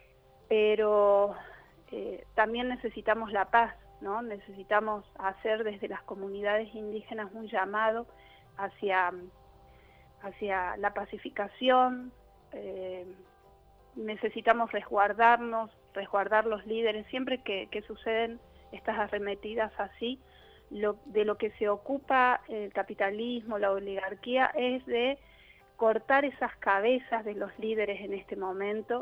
pero eh, también necesitamos la paz, ¿no? Necesitamos hacer desde las comunidades indígenas un llamado hacia, hacia la pacificación. Eh, necesitamos resguardarnos, resguardar los líderes. Siempre que, que suceden estas arremetidas así, lo, de lo que se ocupa el capitalismo, la oligarquía, es de cortar esas cabezas de los líderes en este momento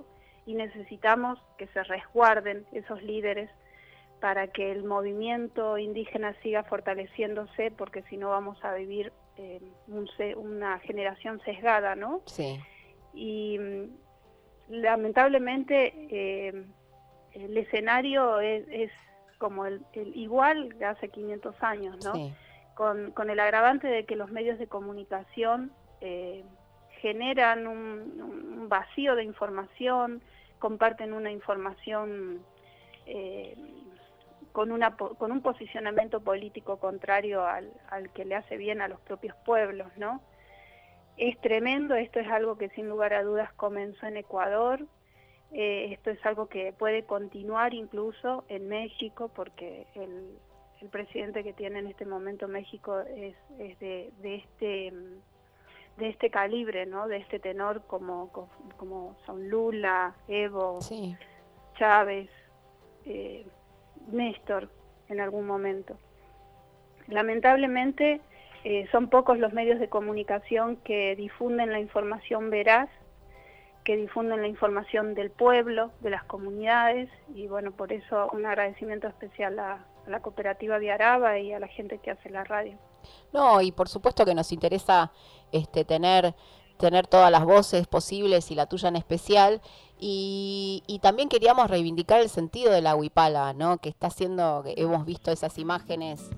y necesitamos que se resguarden esos líderes para que el movimiento indígena siga fortaleciéndose, porque si no vamos a vivir eh, un, una generación sesgada, ¿no? Sí. Y lamentablemente eh, el escenario es, es como el, el igual de hace quinientos años, ¿no? Sí. Con, con el agravante de que los medios de comunicación eh, generan un, un vacío de información, comparten una información eh, con, una, con un posicionamiento político contrario al, al que le hace bien a los propios pueblos, ¿no? Es tremendo, esto es algo que sin lugar a dudas comenzó en Ecuador, eh, esto es algo que puede continuar incluso en México, porque el, el presidente que tiene en este momento México es, es de, de este de este calibre, ¿no? De este tenor, como, como son Lula, Evo, sí. Chávez, eh, Néstor en algún momento. Lamentablemente eh, son pocos los medios de comunicación que difunden la información veraz, que difunden la información del pueblo, de las comunidades, y bueno, por eso un agradecimiento especial a, a la cooperativa Viaraba y a la gente que hace la radio. No, y por supuesto que nos interesa este, tener, tener todas las voces posibles y la tuya en especial, y, y también queríamos reivindicar el sentido de la huipala, ¿no? Que está haciendo, que hemos visto esas imágenes.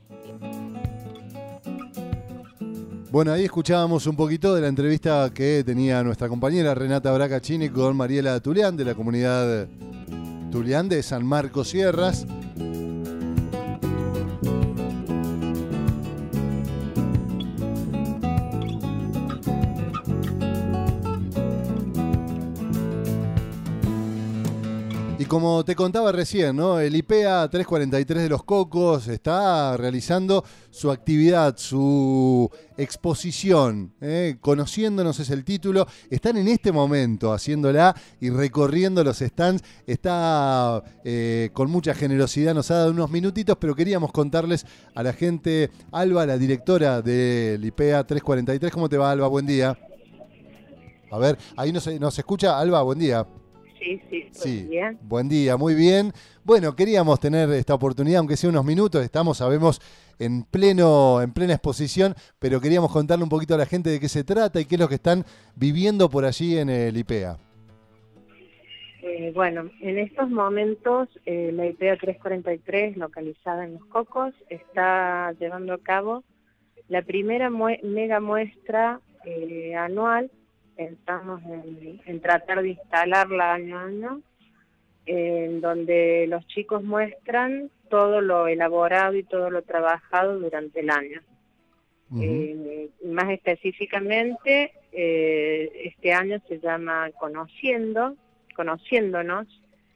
Bueno, ahí escuchábamos un poquito de la entrevista que tenía nuestra compañera Renata Bracaccini con Mariela Tulián, de la comunidad Tulián de San Marcos Sierras. Y como te contaba recién, ¿no? El I P A trescientos cuarenta y tres de Los Cocos está realizando su actividad, su exposición, ¿eh? Conociéndonos es el título. Están en este momento haciéndola y recorriendo los stands. Está eh, con mucha generosidad, nos ha dado unos minutitos, pero queríamos contarles a la gente. Alba, la directora del I P A trescientos cuarenta y tres. ¿Cómo te va, Alba? Buen día. A ver, ahí nos, nos escucha. Alba, buen día. Sí, sí, sí. Buen día. Buen día, muy bien. Bueno, queríamos tener esta oportunidad, aunque sea unos minutos, estamos, sabemos, en pleno, en plena exposición, pero queríamos contarle un poquito a la gente de qué se trata y qué es lo que están viviendo por allí en el I P A. Eh, bueno, en estos momentos eh, la I P A trescientos cuarenta y tres, localizada en Los Cocos, está llevando a cabo la primera mue- mega muestra eh, anual. Pensamos en, en tratar de instalarla año a año, en donde los chicos muestran todo lo elaborado y todo lo trabajado durante el año. Uh-huh. Eh, más específicamente, eh, este año se llama Conociendo, Conociéndonos,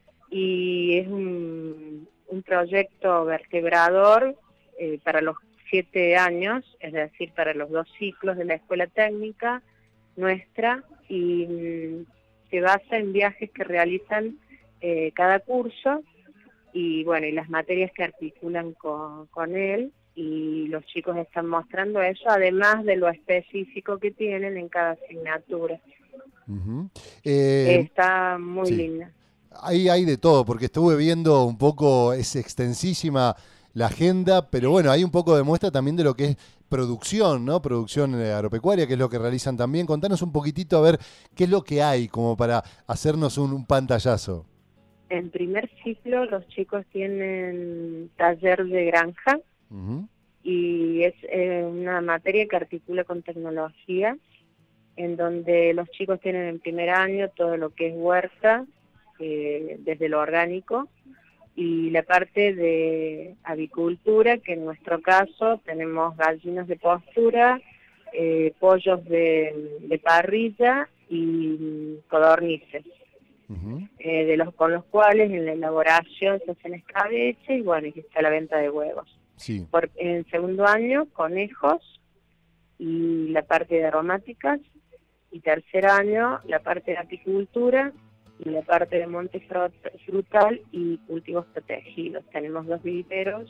y es un, un proyecto vertebrador eh, para los siete años, es decir, para los dos ciclos de la escuela técnica nuestra, y mm, se basa en viajes que realizan eh, cada curso, y bueno, y las materias que articulan con, con él, y los chicos están mostrando eso, además de lo específico que tienen en cada asignatura. Uh-huh. eh, Está muy sí. linda. Ahí hay de todo, porque estuve viendo un poco, es extensísima la agenda, pero bueno, hay un poco de muestra también de lo que es producción, ¿no? Producción agropecuaria, que es lo que realizan también. Contanos un poquitito a ver qué es lo que hay, como para hacernos un, un pantallazo. En primer ciclo los chicos tienen taller de granja, uh-huh. y es eh, una materia que articula con tecnología, en donde los chicos tienen en primer año todo lo que es huerta, eh, desde lo orgánico, y la parte de avicultura, que en nuestro caso tenemos gallinas de postura, eh, pollos de, de parrilla y codornices, uh-huh. eh, de los con los cuales en la elaboración se hacen escabeche y bueno, y está la venta de huevos. Sí. Por, en segundo año, conejos y la parte de aromáticas, y tercer año la parte de apicultura y la parte de monte frutal y cultivos protegidos. Tenemos dos viveros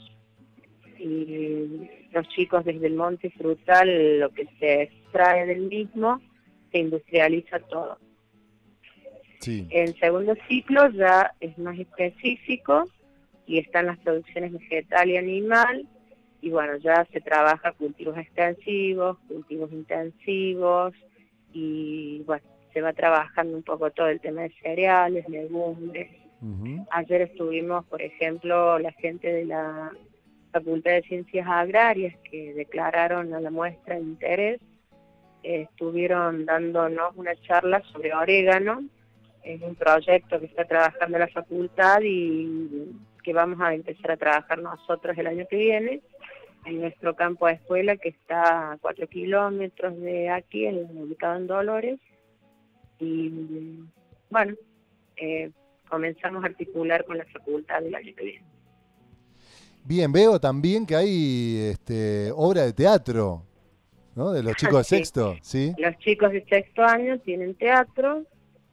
y los chicos desde el monte frutal, lo que se extrae del mismo, se industrializa todo. Sí. En segundo ciclo ya es más específico y están las producciones vegetal y animal, y bueno, ya se trabaja cultivos extensivos, cultivos intensivos, y bueno, se va trabajando un poco todo el tema de cereales, legumbres. Uh-huh. Ayer estuvimos, por ejemplo, la gente de la Facultad de Ciencias Agrarias que declararon a la muestra de interés, eh, estuvieron dándonos una charla sobre orégano. Es un proyecto que está trabajando la facultad y que vamos a empezar a trabajar nosotros el año que viene en nuestro campo de escuela, que está a cuatro kilómetros de aquí, en, ubicado en Dolores. Y bueno, eh, comenzamos a articular con la facultad el año que viene. Bien, veo también que hay este, obra de teatro, ¿no? De los chicos de Sí. sexto, ¿sí? Los chicos de sexto año tienen teatro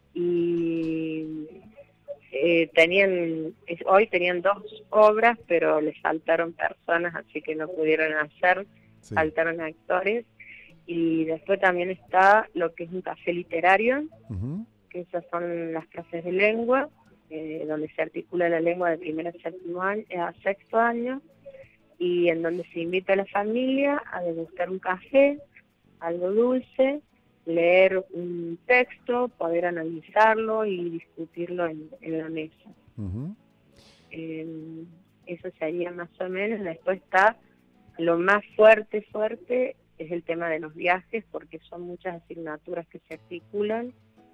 y eh, tenían es- hoy tenían dos obras, pero les faltaron personas, así que no pudieron hacer, Sí. faltaron actores. Y después también está lo que es un café literario, Uh-huh. que esas son las clases de lengua, eh, donde se articula la lengua de primer a, séptimo año, eh, a sexto año, y en donde se invita a la familia a degustar un café, algo dulce, leer un texto, poder analizarlo y discutirlo en, en la mesa. Uh-huh. Eh, eso sería más o menos. Después está lo más fuerte, fuerte, es el tema de los viajes, porque son muchas asignaturas que se articulan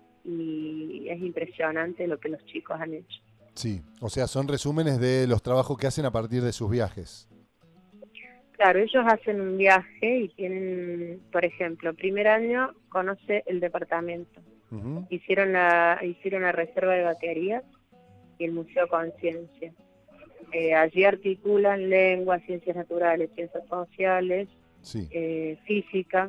y es impresionante lo que los chicos han hecho. Sí, o sea, son resúmenes de los trabajos que hacen a partir de sus viajes. Claro, ellos hacen un viaje y tienen, por ejemplo, primer año conoce el departamento. Uh-huh. Hicieron la hicieron la reserva de baterías y el Museo Conciencia. Eh, allí articulan lengua, ciencias naturales, ciencias sociales, Sí. eh, física.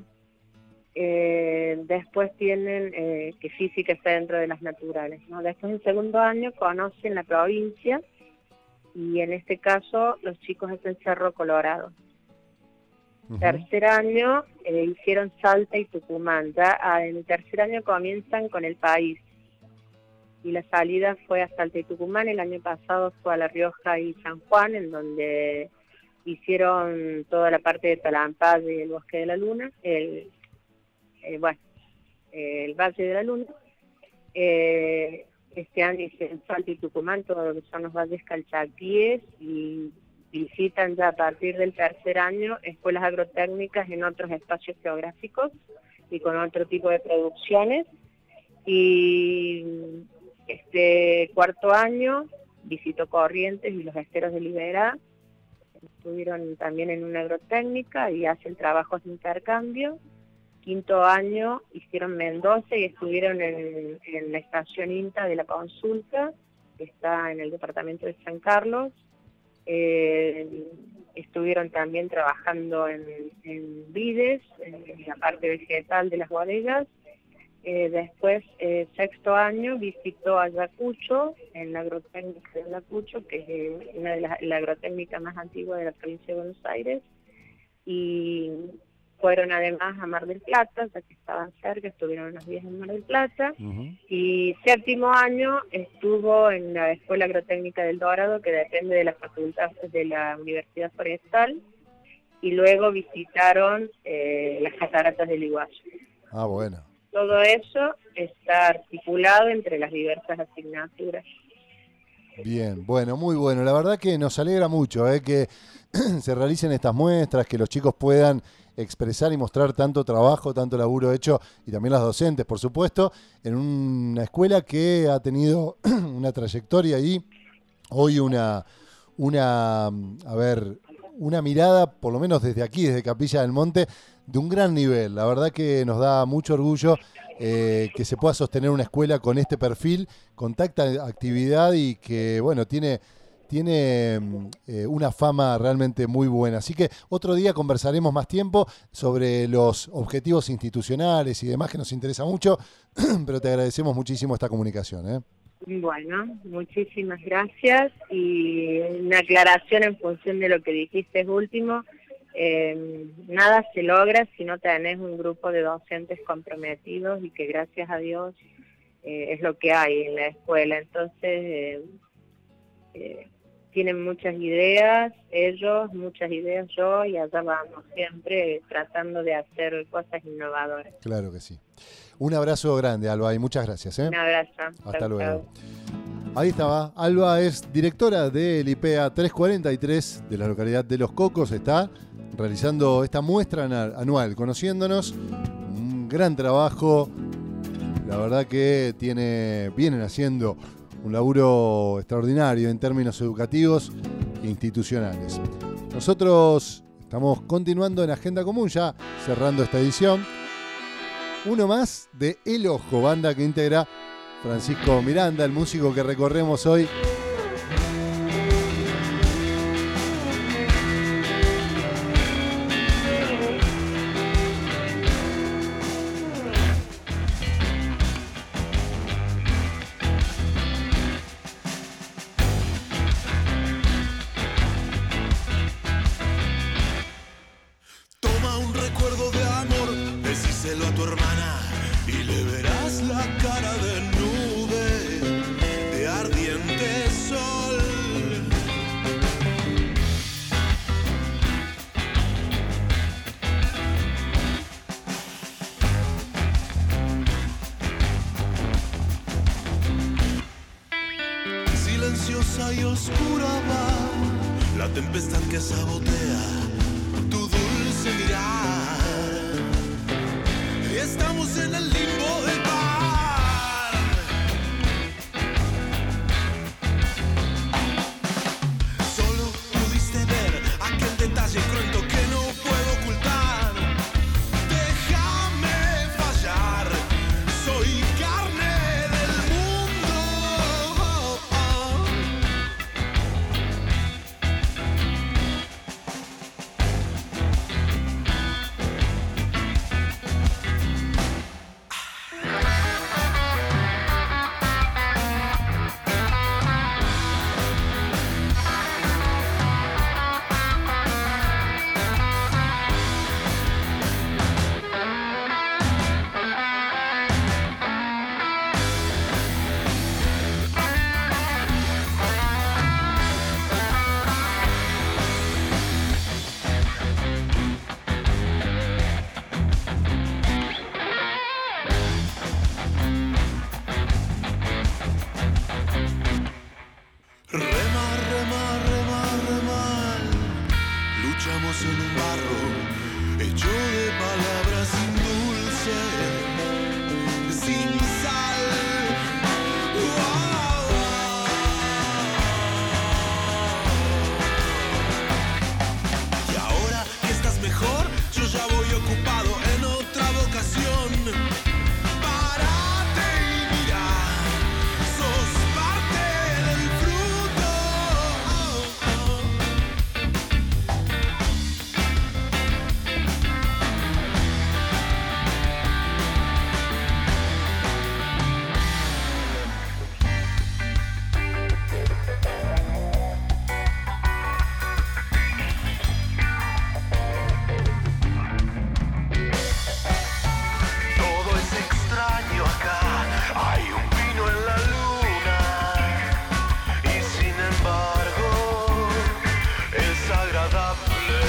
Eh, después tienen eh, que física está dentro de las naturales, ¿no? Después en segundo año conocen la provincia y en este caso los chicos hacen Cerro Colorado. Uh-huh. Tercer año eh, hicieron Salta y Tucumán. Ya ah, en el tercer año comienzan con el país y la salida fue a Salta y Tucumán. El año pasado fue a La Rioja y San Juan, en donde hicieron toda la parte de Talampá del Bosque de la Luna, el eh, bueno, eh, el Valle de la Luna. Eh, este año hicieron Salta y Tucumán, todo lo que son los valles calchaquíes, y visitan ya a partir del tercer año escuelas agrotécnicas en otros espacios geográficos y con otro tipo de producciones. Y este cuarto año visitó Corrientes y los esteros de Liberá, estuvieron también en una agrotécnica y hacen trabajos de intercambio. Quinto año hicieron Mendoza y estuvieron en, en la estación INTA de la Consulta, que está en el departamento de San Carlos. Eh, estuvieron también trabajando en, en vides, en la parte vegetal de las bodegas. Eh, después, eh, sexto año, visitó Ayacucho, en la agrotécnica de Ayacucho, que es eh, una de las la agrotécnica más antigua de la provincia de Buenos Aires, y fueron además a Mar del Plata, ya que estaban cerca, estuvieron unos días en Mar del Plata. Uh-huh. Y séptimo año estuvo en la Escuela Agrotécnica del Dorado, que depende de la facultad de la Universidad Forestal, y luego visitaron eh, las cataratas del Iguazú. Ah, bueno. Todo eso está articulado entre las diversas asignaturas. Bien, bueno, muy bueno. La verdad que nos alegra mucho eh, que se realicen estas muestras, que los chicos puedan expresar y mostrar tanto trabajo, tanto laburo hecho, y también las docentes, por supuesto, en una escuela que ha tenido una trayectoria y hoy una, una, a ver, una mirada, por lo menos desde aquí, desde Capilla del Monte, de un gran nivel. La verdad que nos da mucho orgullo eh, que se pueda sostener una escuela con este perfil, con tanta actividad y que, bueno, tiene... tiene eh, una fama realmente muy buena. Así que otro día conversaremos más tiempo sobre los objetivos institucionales y demás, que nos interesa mucho, pero te agradecemos muchísimo esta comunicación. ¿eh? Bueno, muchísimas gracias, y una aclaración en función de lo que dijiste último. Eh, nada se logra si no tenés un grupo de docentes comprometidos y que gracias a Dios eh, es lo que hay en la escuela. Entonces, eh, eh, tienen muchas ideas, ellos, muchas ideas yo, y allá vamos siempre tratando de hacer cosas innovadoras. Claro que sí. Un abrazo grande, Alba, y muchas gracias. ¿eh? Un abrazo. Hasta Chau, luego. chau. Ahí estaba. Alba es directora del I P E A trescientos cuarenta y tres de la localidad de Los Cocos. Está realizando esta muestra anual, conociéndonos. Un gran trabajo. La verdad que tiene, vienen haciendo un laburo extraordinario en términos educativos e institucionales. Nosotros estamos continuando en Agenda Común, ya cerrando esta edición. Uno más de El Ojo, banda que integra Francisco Miranda, el músico que recorremos hoy. Toma un recuerdo de amor, decíselo a tu hermana y le verás la cara de nube, de ardiente sol. Silenciosa y oscura va la tempestad que sabotea tu dulce mirar. Estamos en el limbo del bar. Solo pudiste ver aquel detalle cruento que no puedo ocultar. Déjame fallar, soy carne del mundo. Rema, rema, rema, rema. Luchamos en un barro hecho de palabras sin dulce, sin sal. Wow, wow. Y ahora que estás mejor, yo ya voy ocupado en otra vocación. Párate y mira, sos parte del fruto. Todo es extraño acá, hay un vino en la luna y sin embargo es agradable.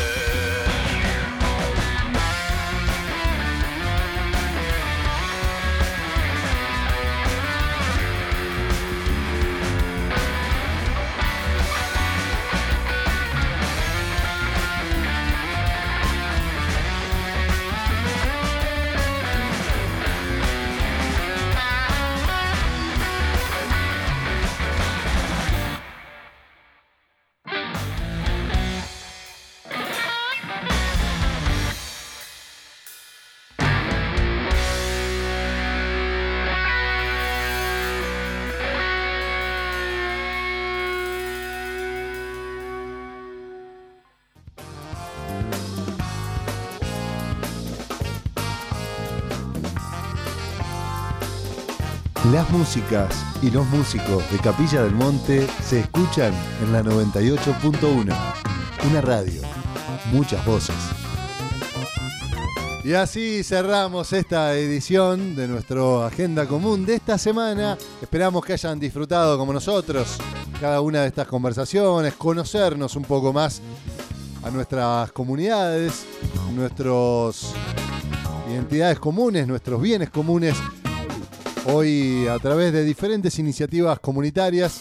Las músicas y los músicos de Capilla del Monte se escuchan en la noventa y ocho punto uno. Una radio, muchas voces. Y así cerramos esta edición de nuestro Agenda Común de esta semana. Esperamos que hayan disfrutado como nosotros cada una de estas conversaciones, conocernos un poco más a nuestras comunidades, nuestras identidades comunes, nuestros bienes comunes, hoy a través de diferentes iniciativas comunitarias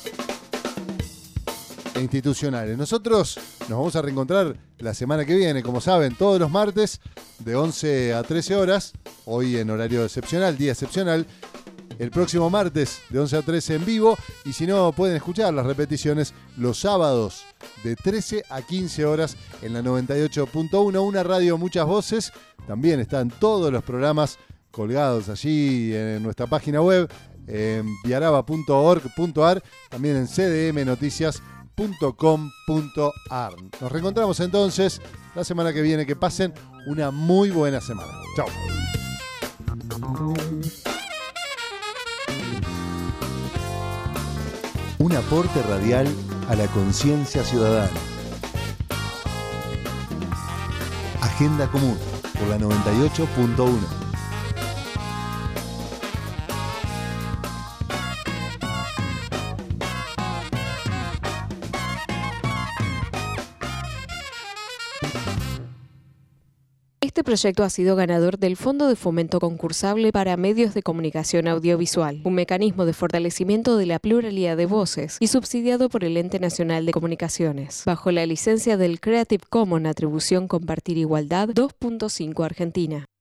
e institucionales. Nosotros nos vamos a reencontrar la semana que viene, como saben, todos los martes de once a trece horas, hoy en horario excepcional, día excepcional. El próximo martes de once a trece en vivo, y si no pueden escuchar las repeticiones los sábados de trece a quince horas en la noventa y ocho punto uno, una radio muchas voces. También están todos los programas colgados allí en nuestra página web, en viaraba punto org punto ar, también en c d m noticias punto com punto ar. Nos reencontramos entonces la semana que viene. Que pasen una muy buena semana. Chao. Un aporte radial a la conciencia ciudadana. Agenda Común por la noventa y ocho punto uno. Este proyecto ha sido ganador del Fondo de Fomento Concursable para Medios de Comunicación Audiovisual, un mecanismo de fortalecimiento de la pluralidad de voces, y subsidiado por el Ente Nacional de Comunicaciones, bajo la licencia del Creative Commons Atribución Compartir Igualdad dos punto cinco Argentina.